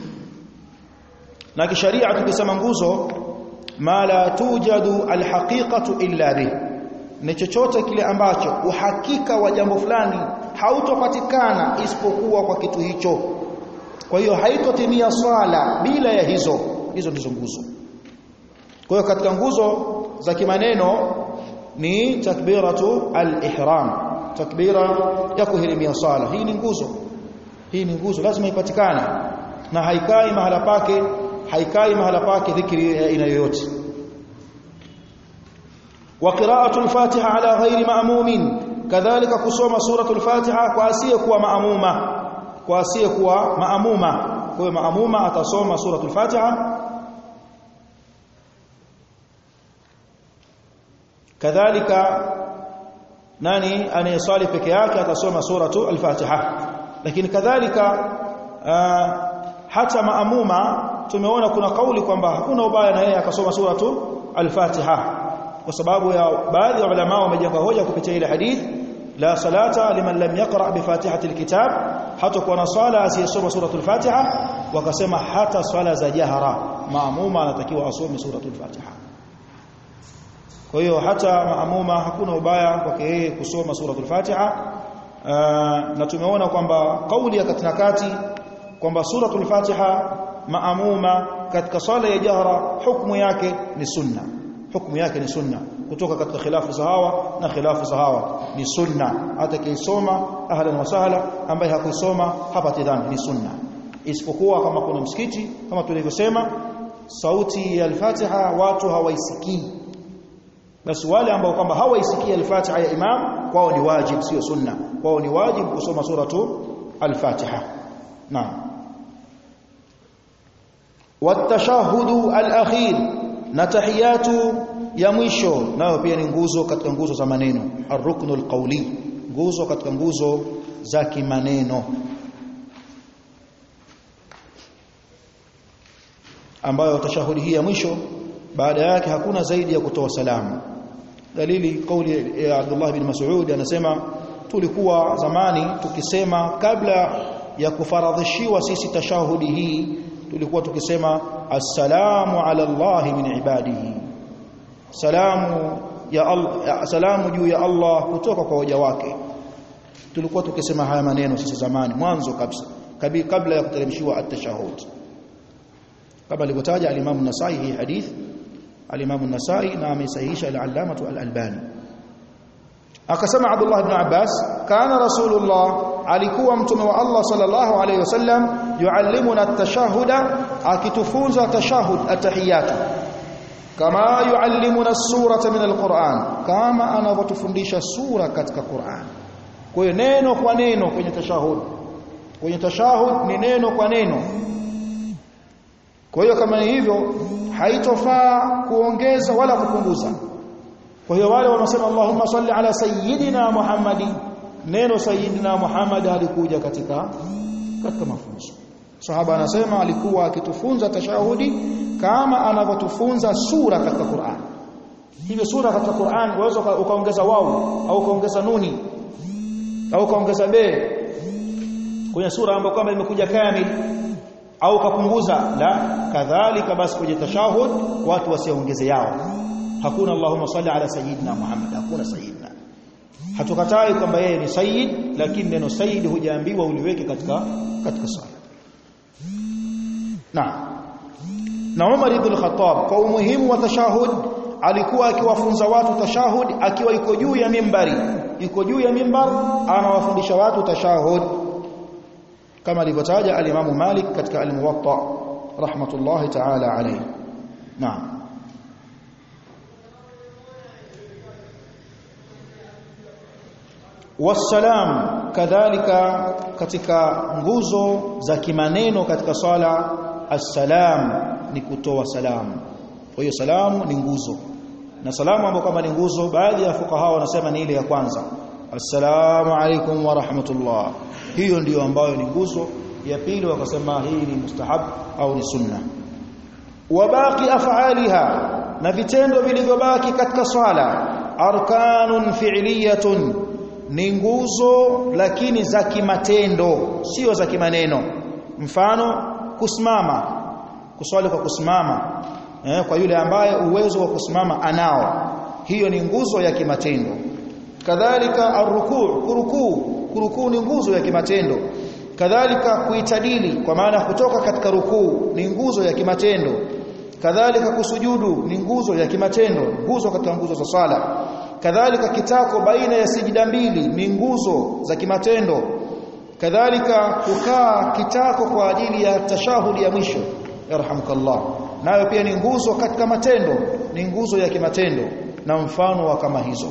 Na kisharia tukisema nguzo, ma la tujadu alhaqiqatu illa bih, ni chochote kile ambacho uhakika wa jambo fulani hautopatikana isipokuwa kwa kitu hicho. Kwa hiyo haitotimia swala bila ya hizo. Hizo ndizo nguzo. Kwa hiyo katika nguzo za kimaneno ni takbiratu al-ihram, takbira ya kuhirimia sala. Hii ni nguzo. Hii ni nguzo, lazima ipatikane, na haikai mahala pake, haikai mahala pake dhikri ya aina yoyote. Wa qira'atu al-Fatiha ala ghairi ma'mumin, kadhalika kusoma suratu al-Fatiha kwa asiye kuwa maamuma, kwa asiye kuwa maamuma. Kwa hiyo maamuma atasoma suratu al-Fatiha, kadhalika nani anayesali peke yake atasoma suratu al-Fatiha. Lakini kadhalika uh, hata maamuma tumeona kuna kauli kwamba hakuna ubaya na yeye akasoma suratu al-Fatiha, kwa sababu ya baadhi ya ulama wamejenga hoja kupitia ile hadith, la salata liman lam yaqra bi fatihati al-kitab, hata kwa sala asiyesoma suratu al-Fatiha. Wakasema hata swala za jahara maamuma anatakiwa asome suratu al-Fatiha. Kwa hiyo hata maamuma hakuna ubaya kwake yeye kusoma suratu al-Fatiha. Uh, na tumeona kwamba kauli ya katina kati kwamba suratul Fatiha maamuma katika sala ya jahra hukumu yake ni sunna, hukumu yake ni sunna, kutoka katika khilafu za hawa na khilafu za hawa ni sunna. Hata kisoma ahlan wa sahla, ambaye hakusoma hapati dhambi, ni sunna. Isipokuwa kama kuna msikiti, kama tulivyosema, sauti ya al-Fatiha watu hawaisikii, basi wale ambao kwamba hawaisikii al-Fatiha ya imam, kwao ni wajib, sio sunna. Kwao ni wajib kusoma suratu al-Fatiha. Naam. Watashahudu al-akhir, na tahiyatu ya mwisho, nayo pia ni nguzo katika nguzo za maneno. Ar-ruknu al-qawli, nguzo katika nguzo za kimaneno, ambayo tashahudi hii ya mwisho baada yake hakuna zaidi ya kutoa salamu. Dalili kauli ya Abdullah bin Mas'ud, anasema tulikuwa zamani tukisema kabla ya kufaradhishiwa sisi tashahudi hii, tulikuwa tukisema assalamu ala Allah min ibadihi, salamu ya Allah, salamu juu ya Allah kutoka kwa waja wake. Tulikuwa tukisema haya maneno sisi zamani mwanzo kabisa, kabla ya kuteremshiwa at-tashahud, kama alivyotaja al-Imam an-Nasa'i hii hadith, al-Imam an-Nasa'i na amesahihisha al-Allamah al-Albani. Akasema Abdullah ibn Abbas, kana Rasulullah, alikuwa mtume wa Allah sallallahu alayhi wasallam, yuallimuna at-tashahuda, akitufunza tashahud at-tahiyat, kama yuallimuna as-surata min al-Qur'an, kama anavyotufundisha sura katika Qur'an. Kwa hiyo neno kwa neno kwenye tashahud, kwenye tashahud ni neno kwa neno. Kwa hiyo kama ni hivyo, haitofaa kuongeza wala kupunguza. Kwa hiyo wale wanaosema Allahumma salli ala sayyidina Muhammadin, neno sayyidina Muhammad halikuja katika katika mafunzo. Sahaba anasema alikuwa akitufunza tashahudi kama anavyotufunza sura katika Qur'an. Hivyo sura katika Qur'an unaweza ukaongeza wao au ukaongeza nuni au ukaongeza be kwenye sura ambayo kama imekuja kamili, au kapunguza la kadhalika. Basi kwenye tashahud watu wasiongeze yao, hakuna Allahumma salli ala sayyidina Muhammad, hakuna sayyidina. Hatukatai kwamba yeye ni sayyid, lakini neno sayyid hujaambiwa uliweke katika katika sala. Na na Umar ibn al-Khattab kwa umuhimu wa tashahud alikuwa akiwafunza watu tashahud akiwa yuko juu ya mimbari, yuko juu ya mimbar anawafundisha watu tashahud, kama alivyotaja al-Imam Malik katika al-Muwatta rahmatullahi ta'ala alayhi. Naam. Wassalam, kadhalika katika nguzo za kimaneno katika swala assalam ni kutoa salamu. Kwa hiyo salamu ni nguzo, na salamu ambayo kama ni nguzo, baadhi ya fuqaha wanasema ni ile ya kwanza, assalamu alaikum wa rahmatullah. Hiyo ndiyo ambayo ni nguzo. Ya pili wakasema hii ni mustahab au ni sunna. Wa baqi af'aliha, na vitendo vilivyobaki katika swala, arkanun fi'liyatun, ni nguzo lakini za kimatendo, sio za kimaneno. Mfano kusimama, kuswali kwa kusimama, eh, kwa yule ambaye uwezo wa kusimama anao, hiyo ni nguzo ya kimatendo. Kadhalika arrukuu, kurukuu, kurukuu ni nguzo ya kimatendo. Kadhalika kuitadili, kwa maana kutoka katika rukuu, ni nguzo ya kimatendo. Kadhalika kusujudu ni nguzo ya kimatendo, nguzo katika nguzo za sala. Kadhalika kitako baina ya sijida mbili ni nguzo za kimatendo. Kadhalika kukaa kitako kwa ajili ya tashahudi ya mwisho, yarhamukallah, nayo pia ni nguzo katika matendo, ni nguzo ya kimatendo, na mfano wa kama hizo.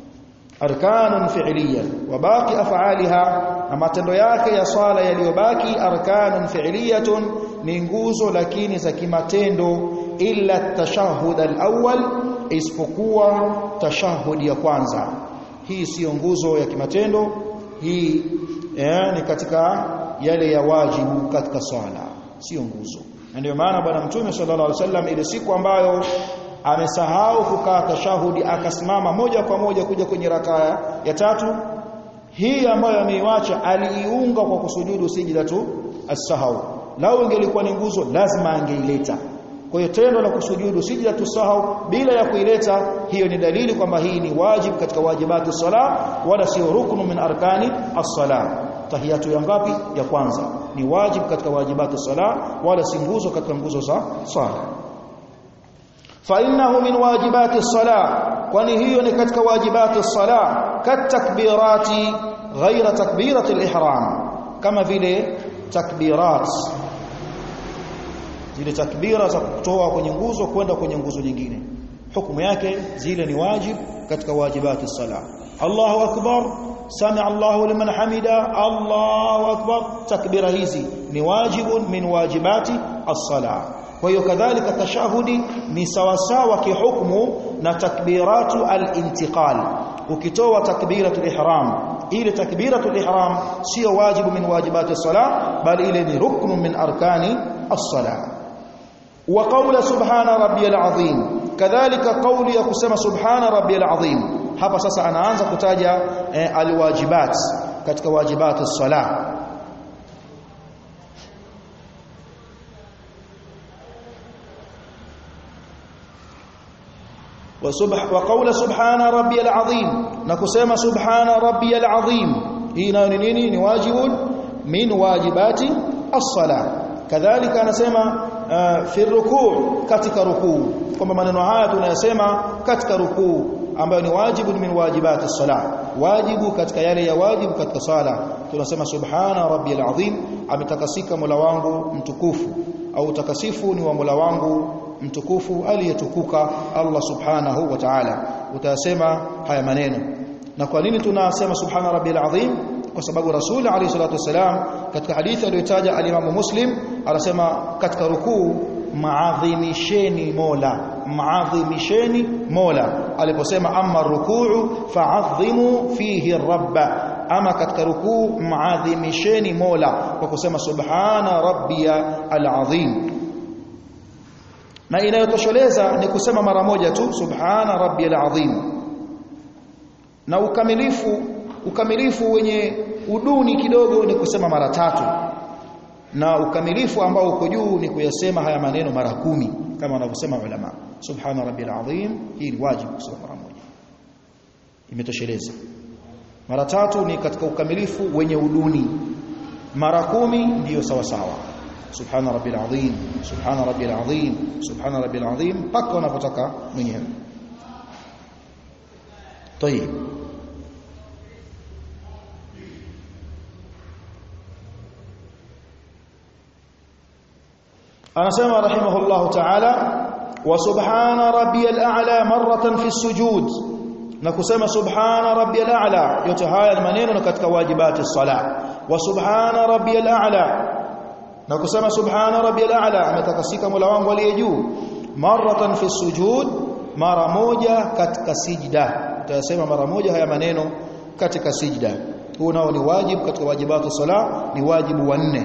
Arkanun fi'liya wa baqi af'aliha, na matendo yake ya swala yaliyobaki, arkanun fi'liyatun, ni nguzo lakini za kimatendo. Illa tashahhud al-awwal, isipokuwa tashahudi ya kwanza. Hii sio nguzo ya kimatendo, hii eh, ni katika yale ya wajibu katika swala, sio nguzo. Na ndio maana bwana Mtume sallallahu alaihi wasallam ile siku ambayo amesahau kukaa tashahudi akasimama moja kwa moja kuja kwenye rakaa ya tatu, hii ambayo ameiacha aliiunga kwa kusujudu sijidatu as-sahau. Lao ingelikuwa ni nguzo lazima angeileta. Kwa hiyo tendo la kusujudu sijidatu sahau bila ya kuileta, hiyo ni dalili kwamba hii ni wajib katika wajibatu sala, wala sio ruknu min arkani as-sala. Tahiyatu ya ngapi? Ya kwanza. Ni wajib katika wajibatu sala, wala si nguzo katika nguzo za sala. Fa innahu min wajibati as-sala, kwani hiyo ni katika wajibati as-sala, katakbirati ghaira takbirati al-ihram, kama vile takbirat, zile takbira za kutoa kwenye nguzo kwenda kwenye nguzo nyingine, hukumu yake zile ni wajib katika wajibati as-sala. Allahu akbar, sami Allahu liman hamida, Allahu akbar, takbira hizi ni wajibun min wajibati as-sala. Kwa hiyo kadhalika tashahudi ni sawasawa kihukumu na takbiratu al-intiqal. Ukitoa takbiratul ihram, ile takbiratul ihram sio wajibu min wajibati as-sala, bali ile ni ruknu min arkani as-sala. Wa qawla subhana rabbiyal azim, kadhalika qawli ya kusema subhana rabbiyal azim. Hapa sasa anaanza kutaja eh, alwajibat katika wajibati as-sala. وقول سبحان ربي العظيم, نكسema سبحان ربي العظيم, hii nayo ni nini? Ni wajibun min wajibati as-sala. Kadhalika anasema uh, fi rukuu, katika rukuu, kwamba maneno haya tunayasema katika rukuu ambayo ni wajibun min wajibati as-sala, wajibu katika yale ya wajibu katika sala. Tunasema subhana rabbiyal azim, ametakasika Mola wangu mtukufu, au takasifu ni wa Mola wangu mtukufu aliyetukuka Allah subhanahu wa ta'ala. Utasema haya maneno. Na kwa nini tunasema subhana rabbiyal azim? Kwa sababu Rasul alayhi salatu wasalam katika hadithi aliyotaja al-Imam Muslim anasema katika rukuu, maadhimisheni Mola, maadhimisheni Mola. Aliposema amma rukuu fa'adhimu fihi rabba, ama katika rukuu maadhimisheni Mola kwa kusema subhana rabbiyal azim. Na inayotosheleza ni kusema mara moja tu subhana rabbiyal azim. Na ukamilifu ukamilifu wenye uduni kidogo ni kusema mara tatu, na ukamilifu ambao uko juu ni kuyasema haya maneno mara kumi kama wanavyosema ulama. Subhana rabbiyal azim, hii ni wajibu kusema mara moja, imetosheleza. Mara tatu ni katika ukamilifu wenye uduni, mara kumi ndiyo sawa sawa. Subhana rabbiyal azim, subhana rabbiyal azim, subhana rabbiyal azim, mpaka unapotaka mwenyewe. Tayeb, anasema rahimahullahu ta'ala, wa subhana rabbiyal a'la marratan fi sujud, na kusema subhana rabbiyal a'la, yote haya ni maneno na katika wajibati sala. Wa subhana rabbiyal a'la, na kusema subhana rabbiyal a'la, ametakasika Mola wangu aliye juu. Maratan fi sujud, mara moja katika sijda, utasema mara moja haya maneno katika sijda. Huu nao ni wajibu katika wajibati sala, ni wajibu wa nne.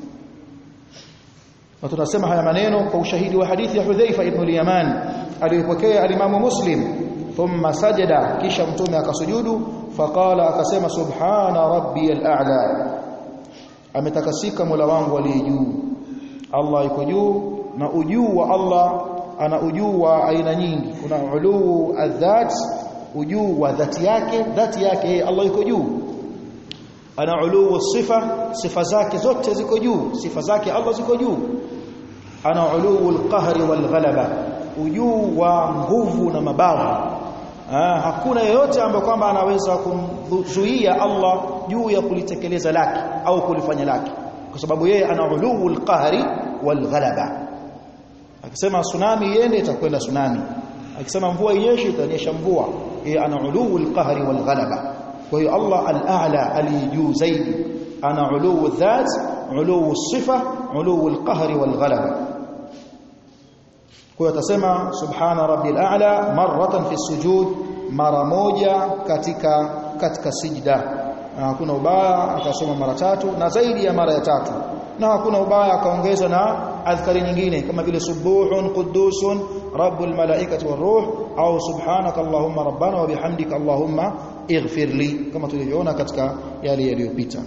Na tunasema haya maneno kwa ushahidi wa hadithi ya Hudhaifa ibn al-Yaman aliyopokea al-Imam Muslim. Thumma sajada, kisha mtume akasujudu, faqala, akasema subhana rabbiyal a'la, ametakasika Mola wangu aliye juu. Allah yuko juu, na ujuu wa Allah ana ujuu wa aina nyingi. Kuna uluu adh-dhat, ujuu wa dhati yake, dhati yake Allah yuko juu. Ana uluu sifa, sifa zake zote ziko juu, sifa zake Allah ziko juu. Ana uluu al-qahri wal-ghalaba, ujuu wa nguvu na mabavu. Ah, hakuna yeyote ambaye kwamba anaweza kumzuia Allah juu ya kulitekeleza lake au kulifanya lake, kwa sababu yeye ana uluu al-qahri wal-ghalaba. Akisema tsunami iende, itakwenda tsunami. Akisema mvua inyeshe, itanyesha mvua. Yeye ana uluu al-qahri wal-ghalaba. Kwa hiyo Allah al-a'la, aliyejuu zaidi, ana uluu adh-dhat, uluu as-sifa, uluu al-qahri wal-ghalaba. Kwa hiyo atasema subhana rabbil a'la maratan fi sujud, mara moja katika katika sijda. Hakuna ubaya akasoma mara tatu na zaidi ya mara ya tatu, na hakuna ubaya akaongeza na adhkari nyingine kama vile subuhun qudusun rabbul malaikati waruh, au subhanaka allahumma rabbana wa bihamdika allahumma ighfirli, kama tulivyoona katika yale yaliyopita.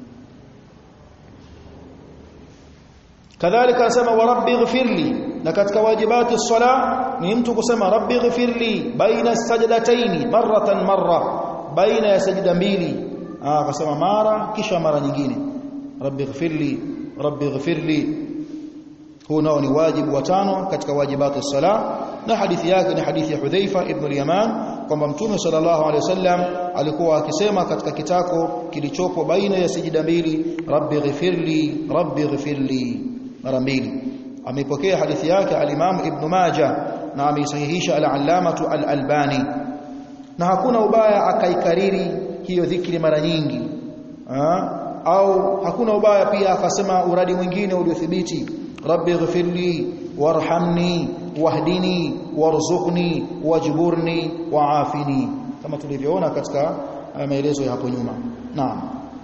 Kadhalika anasema wa rabbi ighfirli, na katika wajibati as-sala ni mtu kusema rabbi ighfirli baina sajdataini maratan marra, baina ya sajda mbili. Ah, akasema mara kisha mara nyingine, rabbi ighfirli rabbi ighfirli. Huu nao ni wajibu wa tano katika wajibati as-sala, na hadithi yake ni hadithi ya Hudhaifa ibn al-Yaman kwamba Mtume sallallahu alaihi wasallam alikuwa akisema katika kitako kilichopo baina ya sajda mbili, rabbi ighfirli rabbi ighfirli, mara mbili. Ameipokea hadithi yake al-Imam Ibn Majah na ameisahihisha al-Allamatu al-Albani, na hakuna ubaya akaikariri hiyo dhikri mara nyingi. Ha? Au hakuna ubaya pia akasema uradi mwingine uliothibiti, rabbi ighfirli warhamni wahdini warzuqni wajburni waafini, kama tulivyoona katika maelezo ya hapo nyuma. Naam.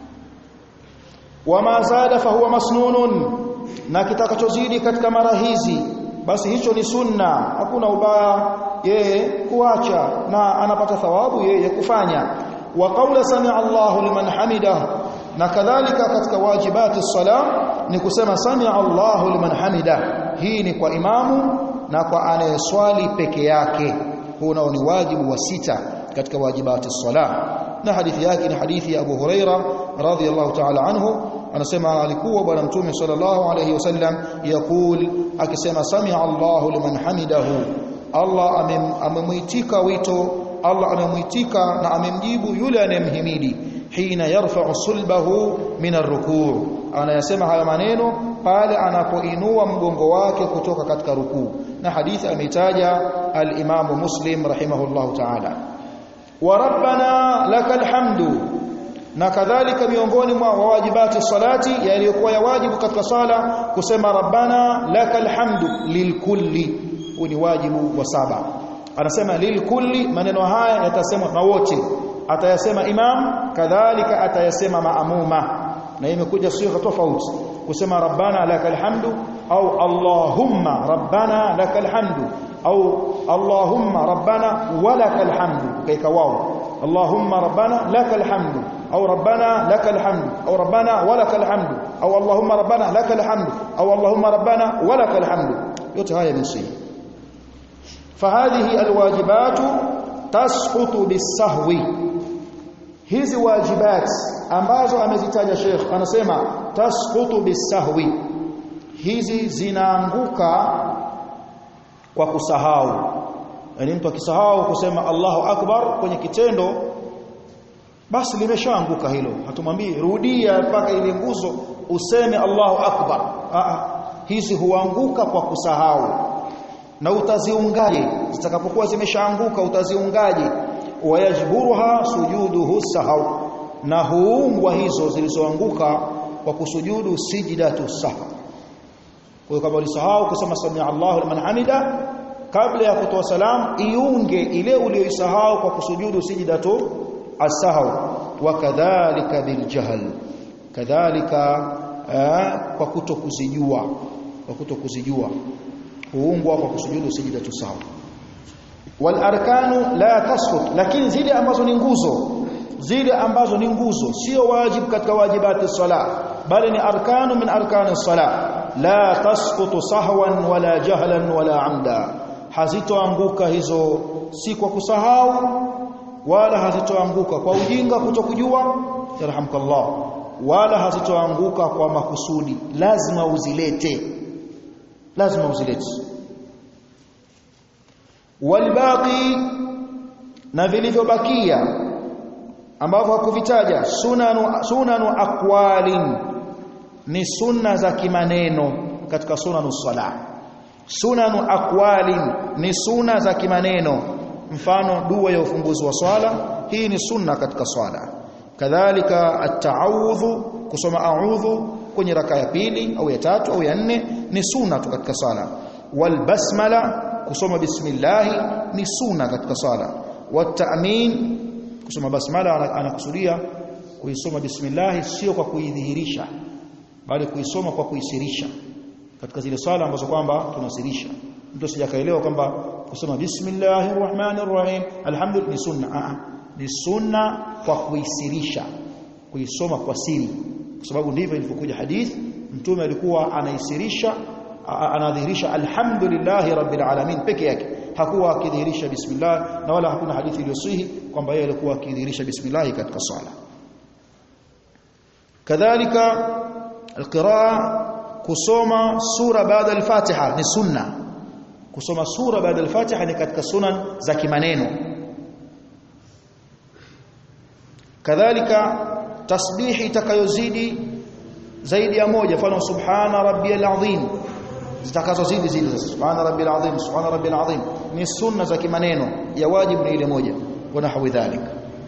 Wama zada fa huwa masnunun, na kitakachozidi katika mara hizi basi hicho ni sunna. Hakuna ubaya yeye kuacha, na anapata thawabu yeye kufanya. Wa qawla sami'a Allahu liman hamidah, na kadhalika katika wajibati as-salam ni kusema sami'a Allahu liman hamidah. Hii ni kwa imamu na kwa anayeswali peke yake. Huu nao ni wajibu wa sita katika wajibati as-salam, na hadithi yake ni hadithi ya Abu Huraira radhiyallahu ta'ala anhu. Anasema alikuwa bwana Mtume sallallahu alayhi wasallam yakul, akisema sami'a Allahu liman hamidahu, Allah amemuitika wito, Allah amemuitika na amemjibu yule anayemhimidi, hina yarfa'u sulbahu min ar-ruku', anayasema haya maneno pale anapoinua mgongo wake kutoka katika rukuu. Na hadithi ameitaja al-Imam Muslim rahimahullahu ta'ala. Wa rabbana lakal hamdu, na kadhalika miongoni mwa wajibati salati yaliyokuwa ya wajibu katika sala kusema rabbana lakal hamdu lilkulli. Huu ni wajibu wa saba. Anasema lilkulli, maneno haya yatasemwa na wote, atayasema imam, kadhalika atayasema maamuma, na imekuja sigha tofauti kusema rabbana lakal hamdu au allahumma rabbana lakal hamdu au allahumma rabbana walakal hamdu, kaika wao allahumma rabbana lakal hamdu au rabbana lakal hamdu au rabbana walakal hamdu au allahumma rabbana lakal hamdu au allahumma rabbana walakal hamdu. Yote haya ni sahihi. Fahadhihi alwajibatu tasqutu bisahwi, hizi wajibat ambazo amezitaja Sheikh anasema tasqutu bisahwi, hizi zinaanguka kwa kusahau. Yaani mtu akisahau kusema Allahu Akbar kwenye kitendo, basi limeshaanguka hilo, hatumwambii rudia mpaka ile nguzo useme Allahu Akbar. Aa, hizi huanguka kwa kusahau. Na utaziungaje zitakapokuwa zimeshaanguka? Utaziungaje? wayajburuha sujuduhu sahau, na huungwa hizo zilizoanguka kwa kusujudu sijdatu sahau. Kwa hiyo kama ulisahau kusema sami Allahu liman hamida kabla ya kutoa salam, iunge ile uliyoisahau kwa kusujudu sijdatu as-sahau. Wa kadhalika bil jahl, kadhalika kwa kutokuzijua, kwa kutokuzijua huungwa kwa kusujudu sijdatu sahau. Wal arkanu la tasqut, lakini zile ambazo ni nguzo, zile ambazo ni nguzo sio wajibu katika wajibati sala, bali ni arkanu min arkani sala, la tasqutu sahwan wala jahlan wala amda, hazitoanguka hizo si kwa kusahau wala hazitoanguka kwa ujinga kutokujua, yarhamkallah, wala hazitoanguka kwa makusudi, lazima uzilete, lazima uzilete. Walbaqi, na vilivyobakia ambavyo hakuvitaja, sunanu sunanu aqwalin, ni sunna za kimaneno katika sunanu sala. Sunanu aqwalin ni sunna za kimaneno, mfano dua ya ufunguzi wa swala, hii ni sunna katika swala. Kadhalika at-ta'awudhu, kusoma a'udhu kwenye raka ya pili au ya tatu au ya nne ni sunna tu katika swala. Wal basmala, kusoma bismillah ni sunna katika swala. Wat ta'min, kusoma basmala anakusudia kuisoma bismillah sio kwa kuidhihirisha, bali kuisoma kwa kuisirisha katika zile swala ambazo kwamba tunasirisha. Mtu sijakaelewa kwamba kusoma bismillahir rahmanir rahim alhamdulillah ni sunna. Aa, ni sunna kwa kuisirisha, kuisoma kwa siri, kwa sababu ndivyo ilivyokuja hadith. Mtume alikuwa anaisirisha, anadhihirisha alhamdulillahi rabbil alamin peke yake, hakuwa akidhihirisha bismillah, na wala hakuna hadithi iliyosihi kwamba yeye alikuwa akidhihirisha bismillah katika swala. Kadhalika alqiraa, kusoma sura baada al-Fatiha ni sunna. Kusoma sura baada al-Fatiha ni katika sunan za kimaneno. Kadhalika tasbihi itakayozidi zaidi ya moja, mfano subhana rabbiyal azim, zitakazozidi zile subhana rabbiyal azim, subhana rabbiyal azim ni sunna za kimaneno, ya wajibu ni ile moja, wa nahwi dhalika.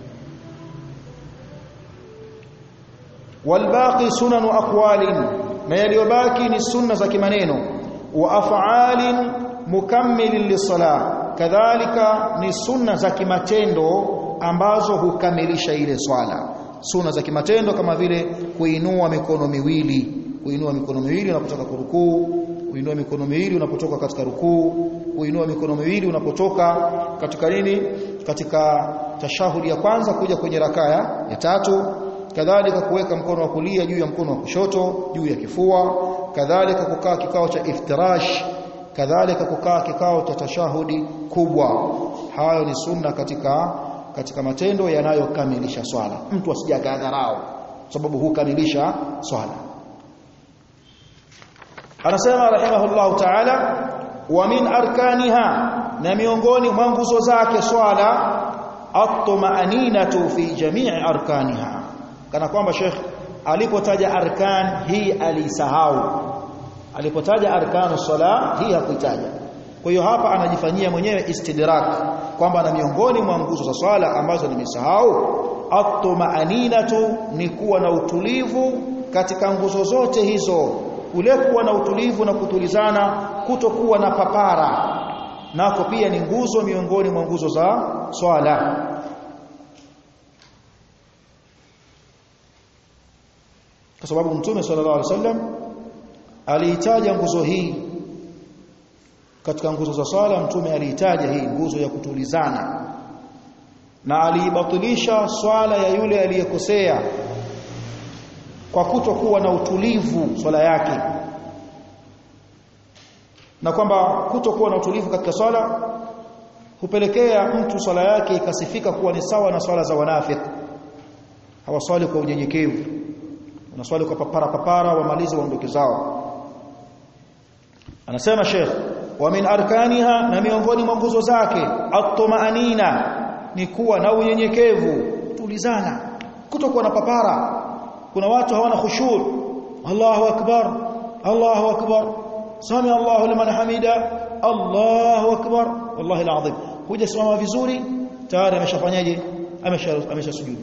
Walbaqi sunanu aqwalin, na yaliyobaki ni sunna za kimaneno. Wa af'alin mukammilin lis-salah, kadhalika ni sunna za kimatendo ambazo hukamilisha ile swala. Sunna za kimatendo kama vile kuinua mikono miwili, kuinua mikono miwili unapotoka kurukuu, kuinua mikono miwili unapotoka katika rukuu, kuinua mikono miwili unapotoka katika nini, katika tashahudi ya kwanza kuja kwenye rakaa ya tatu. Kadhalika kuweka mkono wa kulia juu ya mkono wa kushoto juu ya kifua, kadhalika kukaa kikao cha iftirash, kadhalika kukaa kikao cha tashahudi kubwa. Hayo ni sunna katika katika matendo yanayokamilisha swala. Mtu asijagadharau sababu hukamilisha swala. Anasema rahimahullahu ta'ala, wa min arkaniha, na miongoni mwa nguzo zake swala, at-tuma'aninatu fi jami'i arkaniha. Kana kwamba Sheikh alipotaja arkan hii alisahau, alipotaja arkanu sala hii hakuitaja. Kwa hiyo hapa anajifanyia mwenyewe istidrak kwamba na miongoni mwa nguzo za swala ambazo nimesahau, at-tuma'aninatu ni kuwa na utulivu katika nguzo zote hizo. Ule kuwa na utulivu na kutulizana, kutokuwa na papara, nako pia ni nguzo miongoni mwa nguzo za swala. Kwa sababu Mtume sallallahu alaihi wasallam aliitaja nguzo hii katika nguzo za swala. Mtume aliitaja hii nguzo ya kutulizana, na aliibatilisha swala ya yule aliyekosea kwa kutokuwa na utulivu swala yake, na kwamba kutokuwa na utulivu katika swala hupelekea mtu swala yake ikasifika kuwa ni sawa na swala za wanafiki. Hawaswali kwa unyenyekevu, wanaswali kwa papara papara, wamalize waondoke zao. Anasema Sheikh, wa min arkaniha, na miongoni mwa nguzo zake, at-tuma'anina ni kuwa na unyenyekevu, tulizana, kutokuwa na papara. Kuna watu hawana khushu', Allahu akbar, Allahu akbar, sami Allahu liman hamida, Allahu akbar, wallahi alazim, huja simama vizuri tayari ameshafanyaje amesha ameshasujudu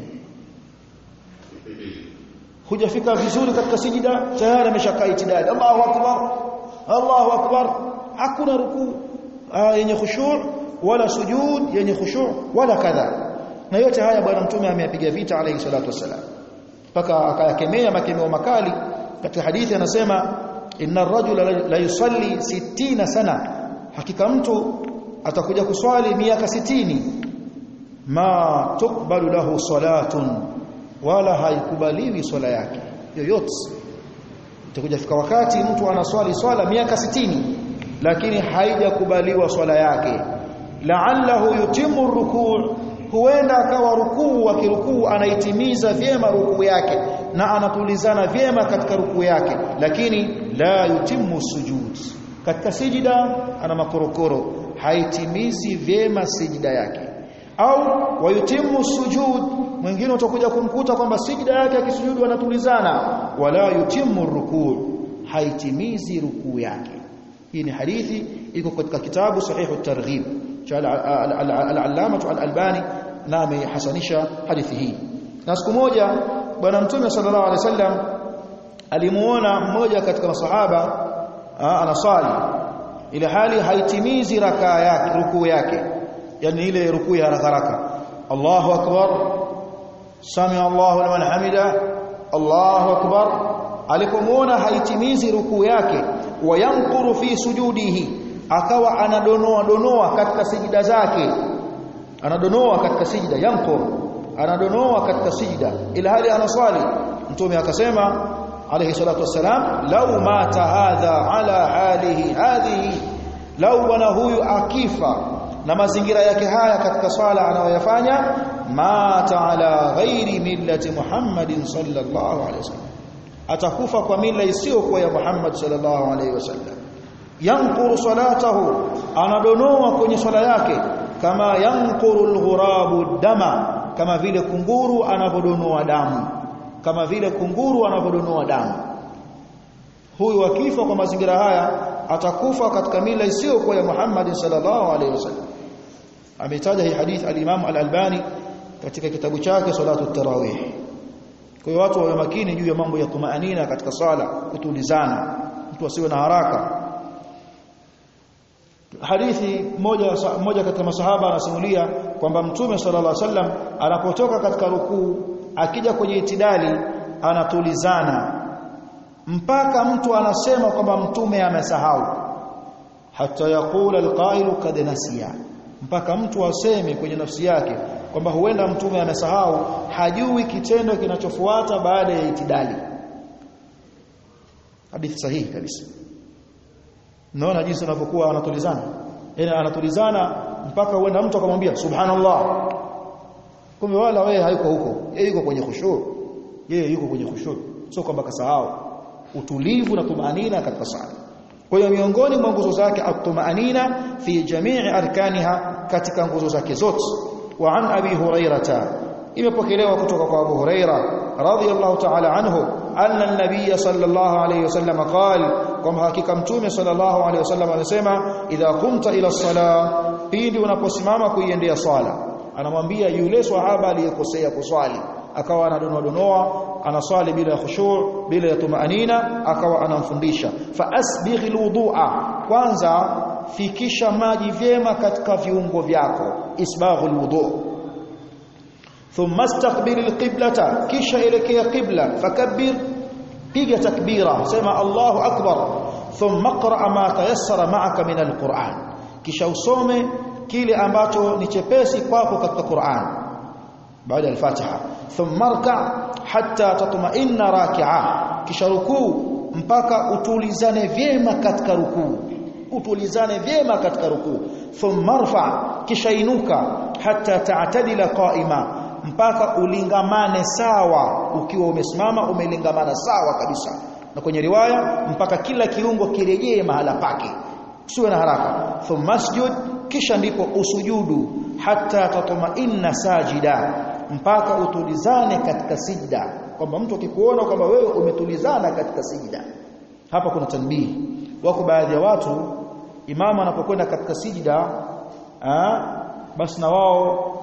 hujafika vizuri katika sijida tayari ameshakaa itidali Allahu akbar Allahu akbar hakuna rukuu yenye khushu' wala sujud yenye khushu' wala kadha na yote haya bwana mtume ameyapiga vita alayhi salatu wasalam paka akayakemea makemeo makali katika hadithi anasema inna ar-rajula la yusalli sittina sana hakika mtu atakuja kuswali miaka sitini ma tukbalu lahu salatun wala haikubaliwi swala yake yoyote itakuja fika wakati mtu anaswali swala miaka sitini lakini haijakubaliwa swala yake la'allahu yutimmu rukuu huenda akawa rukuu akirukuu anaitimiza vyema rukuu yake na anatulizana vyema katika rukuu yake lakini la yutimmu sujud katika sijida ana makorokoro haitimizi vyema sijida yake au wayutimu sujud mwingine utakuja kumkuta kwamba sijida yake akisujudu anatulizana wala yutimu rukuu haitimizi rukuu yake hii ni hadithi iko katika kitabu sahihu at-targhib cha al-allama al-albani na amehasanisha hadithi hii na siku moja bwana mtume sallallahu alaihi wasallam alimuona mmoja katika masahaba anasali ile hali haitimizi rakaa yake rukuu yake yani ile rukuu ya haraka Allahu akbar sami Allahu liman hamida Allahu akbar alipomuona haitimizi rukuu yake wayankuru fi sujudihi akawa anadonoa donoa katika sijida zake anadonoa katika sijida yankuru anadonoa katika sijida ila hali anaswali mtume akasema alayhi salatu wasalam law mata hadha ala halihi hadhihi law wana huyu akifa na mazingira yake haya katika swala anayoyafanya mata ala ghairi millati Muhammadin sallallahu alayhi wasallam atakufa kwa mila isiyo kwa ya Muhammad sallallahu alayhi wasallam yankuru salatahu anadonoa kwenye swala yake kama yankuru alghurabu dama kama vile kunguru anavodonoa damu kama vile kunguru anavodonoa damu huyu akifa kwa mazingira haya atakufa katika mila isiyo kwa ya Muhammad sallallahu alaihi wasallam ametaja hii hadith al-Imam al-Albani katika kitabu chake salatu at-tarawih kwa hiyo watu wawe makini juu ya mambo ya tumaanina katika sala kutulizana mtu asiwe na haraka hadithi moja moja katika masahaba anasimulia kwamba mtume sallallahu alaihi wasallam anapotoka katika rukuu akija kwenye itidali anatulizana mpaka mtu anasema kwamba mtume amesahau hata yakula alqailu kad nasiya mpaka mtu aseme kwenye nafsi yake kwamba huenda mtume amesahau hajui kitendo kinachofuata baada ya itidali hadithi sahihi kabisa naona jinsi anavyokuwa anatulizana yani anatulizana mpaka huenda mtu akamwambia subhanallah kumbe wala wewe hayuko huko yeye yuko kwenye khushu yeye yuko kwenye khushu sio kwamba kasahau utulivu na tumaanina katika sala kwa hiyo miongoni mwa nguzo zake at-tumaanina fi jamii arkaniha katika nguzo zake zote wa an abi hurairata imepokelewa kutoka kwa Abu Huraira radhiyallahu ta'ala anhu anna an-nabiy sallallahu alayhi wasallam qala kwamba hakika mtume sallallahu alayhi wasallam anasema idha qumta ila as-salah pindi unaposimama kuiendea swala anamwambia yule sahaba aliyekosea kuswali akawa anadonoa donoa anaswali bila khushu' bila ya tumaanina akawa anamfundisha fa asbighi alwudu'a kwanza fikisha maji vyema katika viungo vyako isbaghu alwudu' thumma istaqbil alqiblata kisha elekea qibla fakabbir piga takbira sema Allahu akbar thumma qra ma tayassara ma'aka min alquran kisha usome kile ambacho ni chepesi kwako katika Qur'an baada ya al-Fatiha thumma rka' hatta tatma'inna raki'a kisha rukuu mpaka utulizane vyema katika rukuu utulizane vyema katika rukuu thumma rfa' kisha inuka hatta ta'tadila qa'ima mpaka ulingamane sawa ukiwa umesimama umelingamana sawa kabisa na kwenye riwaya mpaka kila kiungo kirejee mahala pake usiwe na haraka thumma sujud kisha ndipo usujudu hatta tatma'inna sajida mpaka utulizane katika sijda kwamba mtu akikuona kwamba wewe umetulizana katika sijda hapa kuna tanbihi wako baadhi ya watu imamu anapokwenda katika sijda ah basi na wao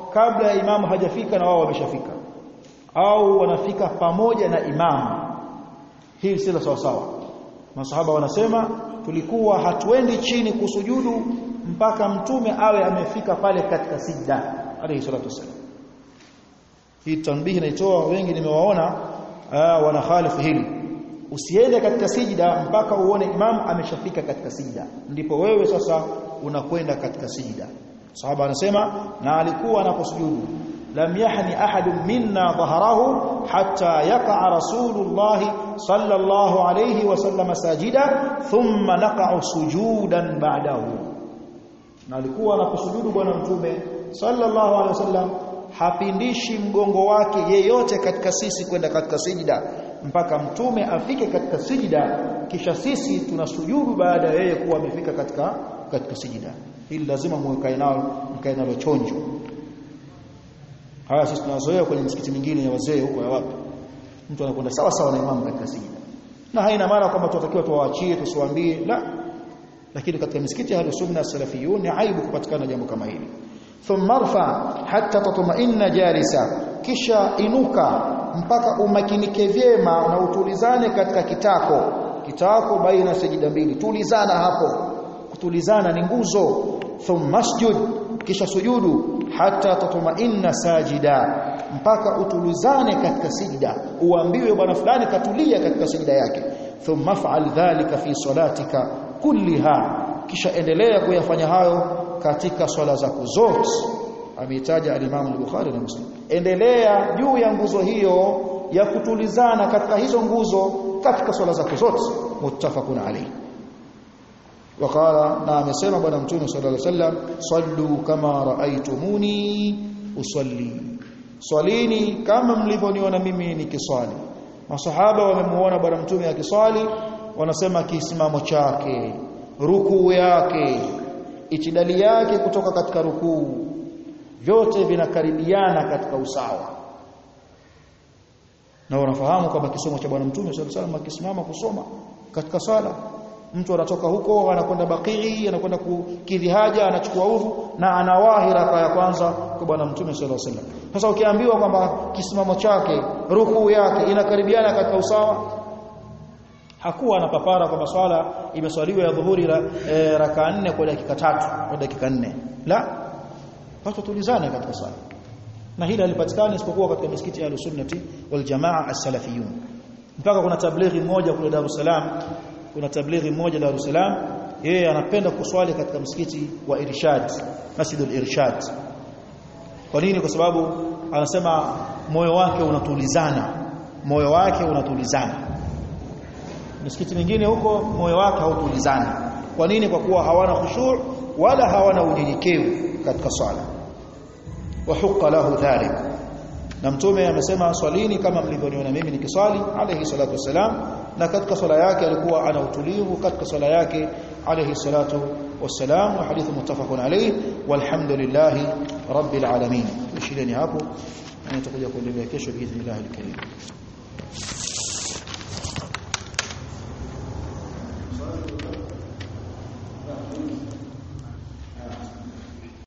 kabla ya imamu hajafika na wao wameshafika, au wanafika pamoja na imamu. Hii si sawa sawa. Masahaba wanasema tulikuwa hatuendi chini kusujudu mpaka mtume awe amefika pale katika sijda alayhi salatu wasallam. Hii tanbihi naitoa, wengi nimewaona wana khalifu hili. Usiende katika sijda mpaka uone imamu ameshafika katika sijda, ndipo wewe sasa unakwenda katika sijda. Sahaba anasema na alikuwa anaposujudu lam yahni ahadun minna dhahrahu hatta yaqa'a rasulullah sallallahu alayhi wasallam sajida thumma naqa'u sujudan ba'dahu. Na alikuwa anaposujudu bwana mtume sallallahu alayhi wasallam hapindishi mgongo wake yeyote katika sisi kwenda katika sijida mpaka mtume afike katika sijida, kisha sisi tunasujudu baada ya yeye kuwa amefika katika katika sijida. Hili lazima muwekae nalo, mkae nalo chonjo. Haya sisi tunazoea kwenye misikiti mingine ya wazee huko ya wapi, mtu anakwenda sawa sawa na imamu katika sijida, na haina maana kwamba tunatakiwa tuwaachie tusiwaambie, la. Lakini katika misikiti ya sunna salafiyun ni aibu kupatikana jambo kama hili. Thumma rfa hatta tatma'inna jalisa, kisha inuka mpaka umakinike vyema na utulizane katika kitako. Kitako baina sajida mbili, tulizana hapo. Kutulizana ni nguzo. Thumma sujud, kisha sujudu hatta tatma'inna sajida, mpaka utulizane katika sijda, uambiwe bwana fulani katulia katika sijda yake. Thumma fa'al dhalika fi salatika kulliha, kisha endelea kuyafanya hayo katika swala zako zote. Ameitaja al-Imam al-Bukhari na Muslim. Endelea juu ya nguzo hiyo ya kutulizana katika hizo nguzo katika swala zako zote. Muttafaqun alayhi. Waqala, na amesema bwana mtume sallallahu alayhi wasallam, sallu kama raaitumuni usalli, swalini kama mlivyoniona mimi nikiswali. Masahaba wamemuona bwana mtume akiswali, wanasema kisimamo chake, rukuu yake, itidali yake kutoka katika rukuu, vyote vinakaribiana katika usawa. Na wanafahamu kwamba kisomo cha bwana mtume sallallahu alayhi wasallam akisimama kusoma katika sala, mtu anatoka huko anakwenda Baqii, anakwenda kukidhi haja, anachukua udhu na anawahi raka ya kwanza kwa bwana mtume sallallahu alayhi wasallam. Sasa ukiambiwa kwamba kisimamo chake, rukuu yake inakaribiana katika usawa, hakuwa anapapara kwamba swala imeswaliwa ya dhuhuri e, raka nne kwa dakika tatu kwa dakika nne, la. Watu tulizane katika swala, na hili halipatikani isipokuwa katika misikiti ya Sunnati wal Jamaa as-Salafiyun. Mpaka kuna tablighi mmoja kule Dar es Salaam, kuna tablighi mmoja Dar es Salaam, yeye anapenda kuswali katika msikiti wa Irshad, Masjidul Irshad. Kwa nini? Kwa sababu anasema moyo wake unatulizana, moyo wake unatulizana. Misikiti mingine huko moyo wake hautulizana. Kwa nini? Kwa kuwa hawana khushu' wala hawana unyenyekevu katika swala. Wa huqqa lahu dhalik, na mtume amesema swalini kama mlivyoniona mimi nikiswali alayhi salatu wasalam. Na katika swala yake alikuwa ana utulivu katika swala yake alayhi salatu wasalam. Wa hadithu muttafaqun alayhi, walhamdulillahi rabbil alamin. Tushileni hapo na tutakuja kuendelea kesho biidhnillah al-karim.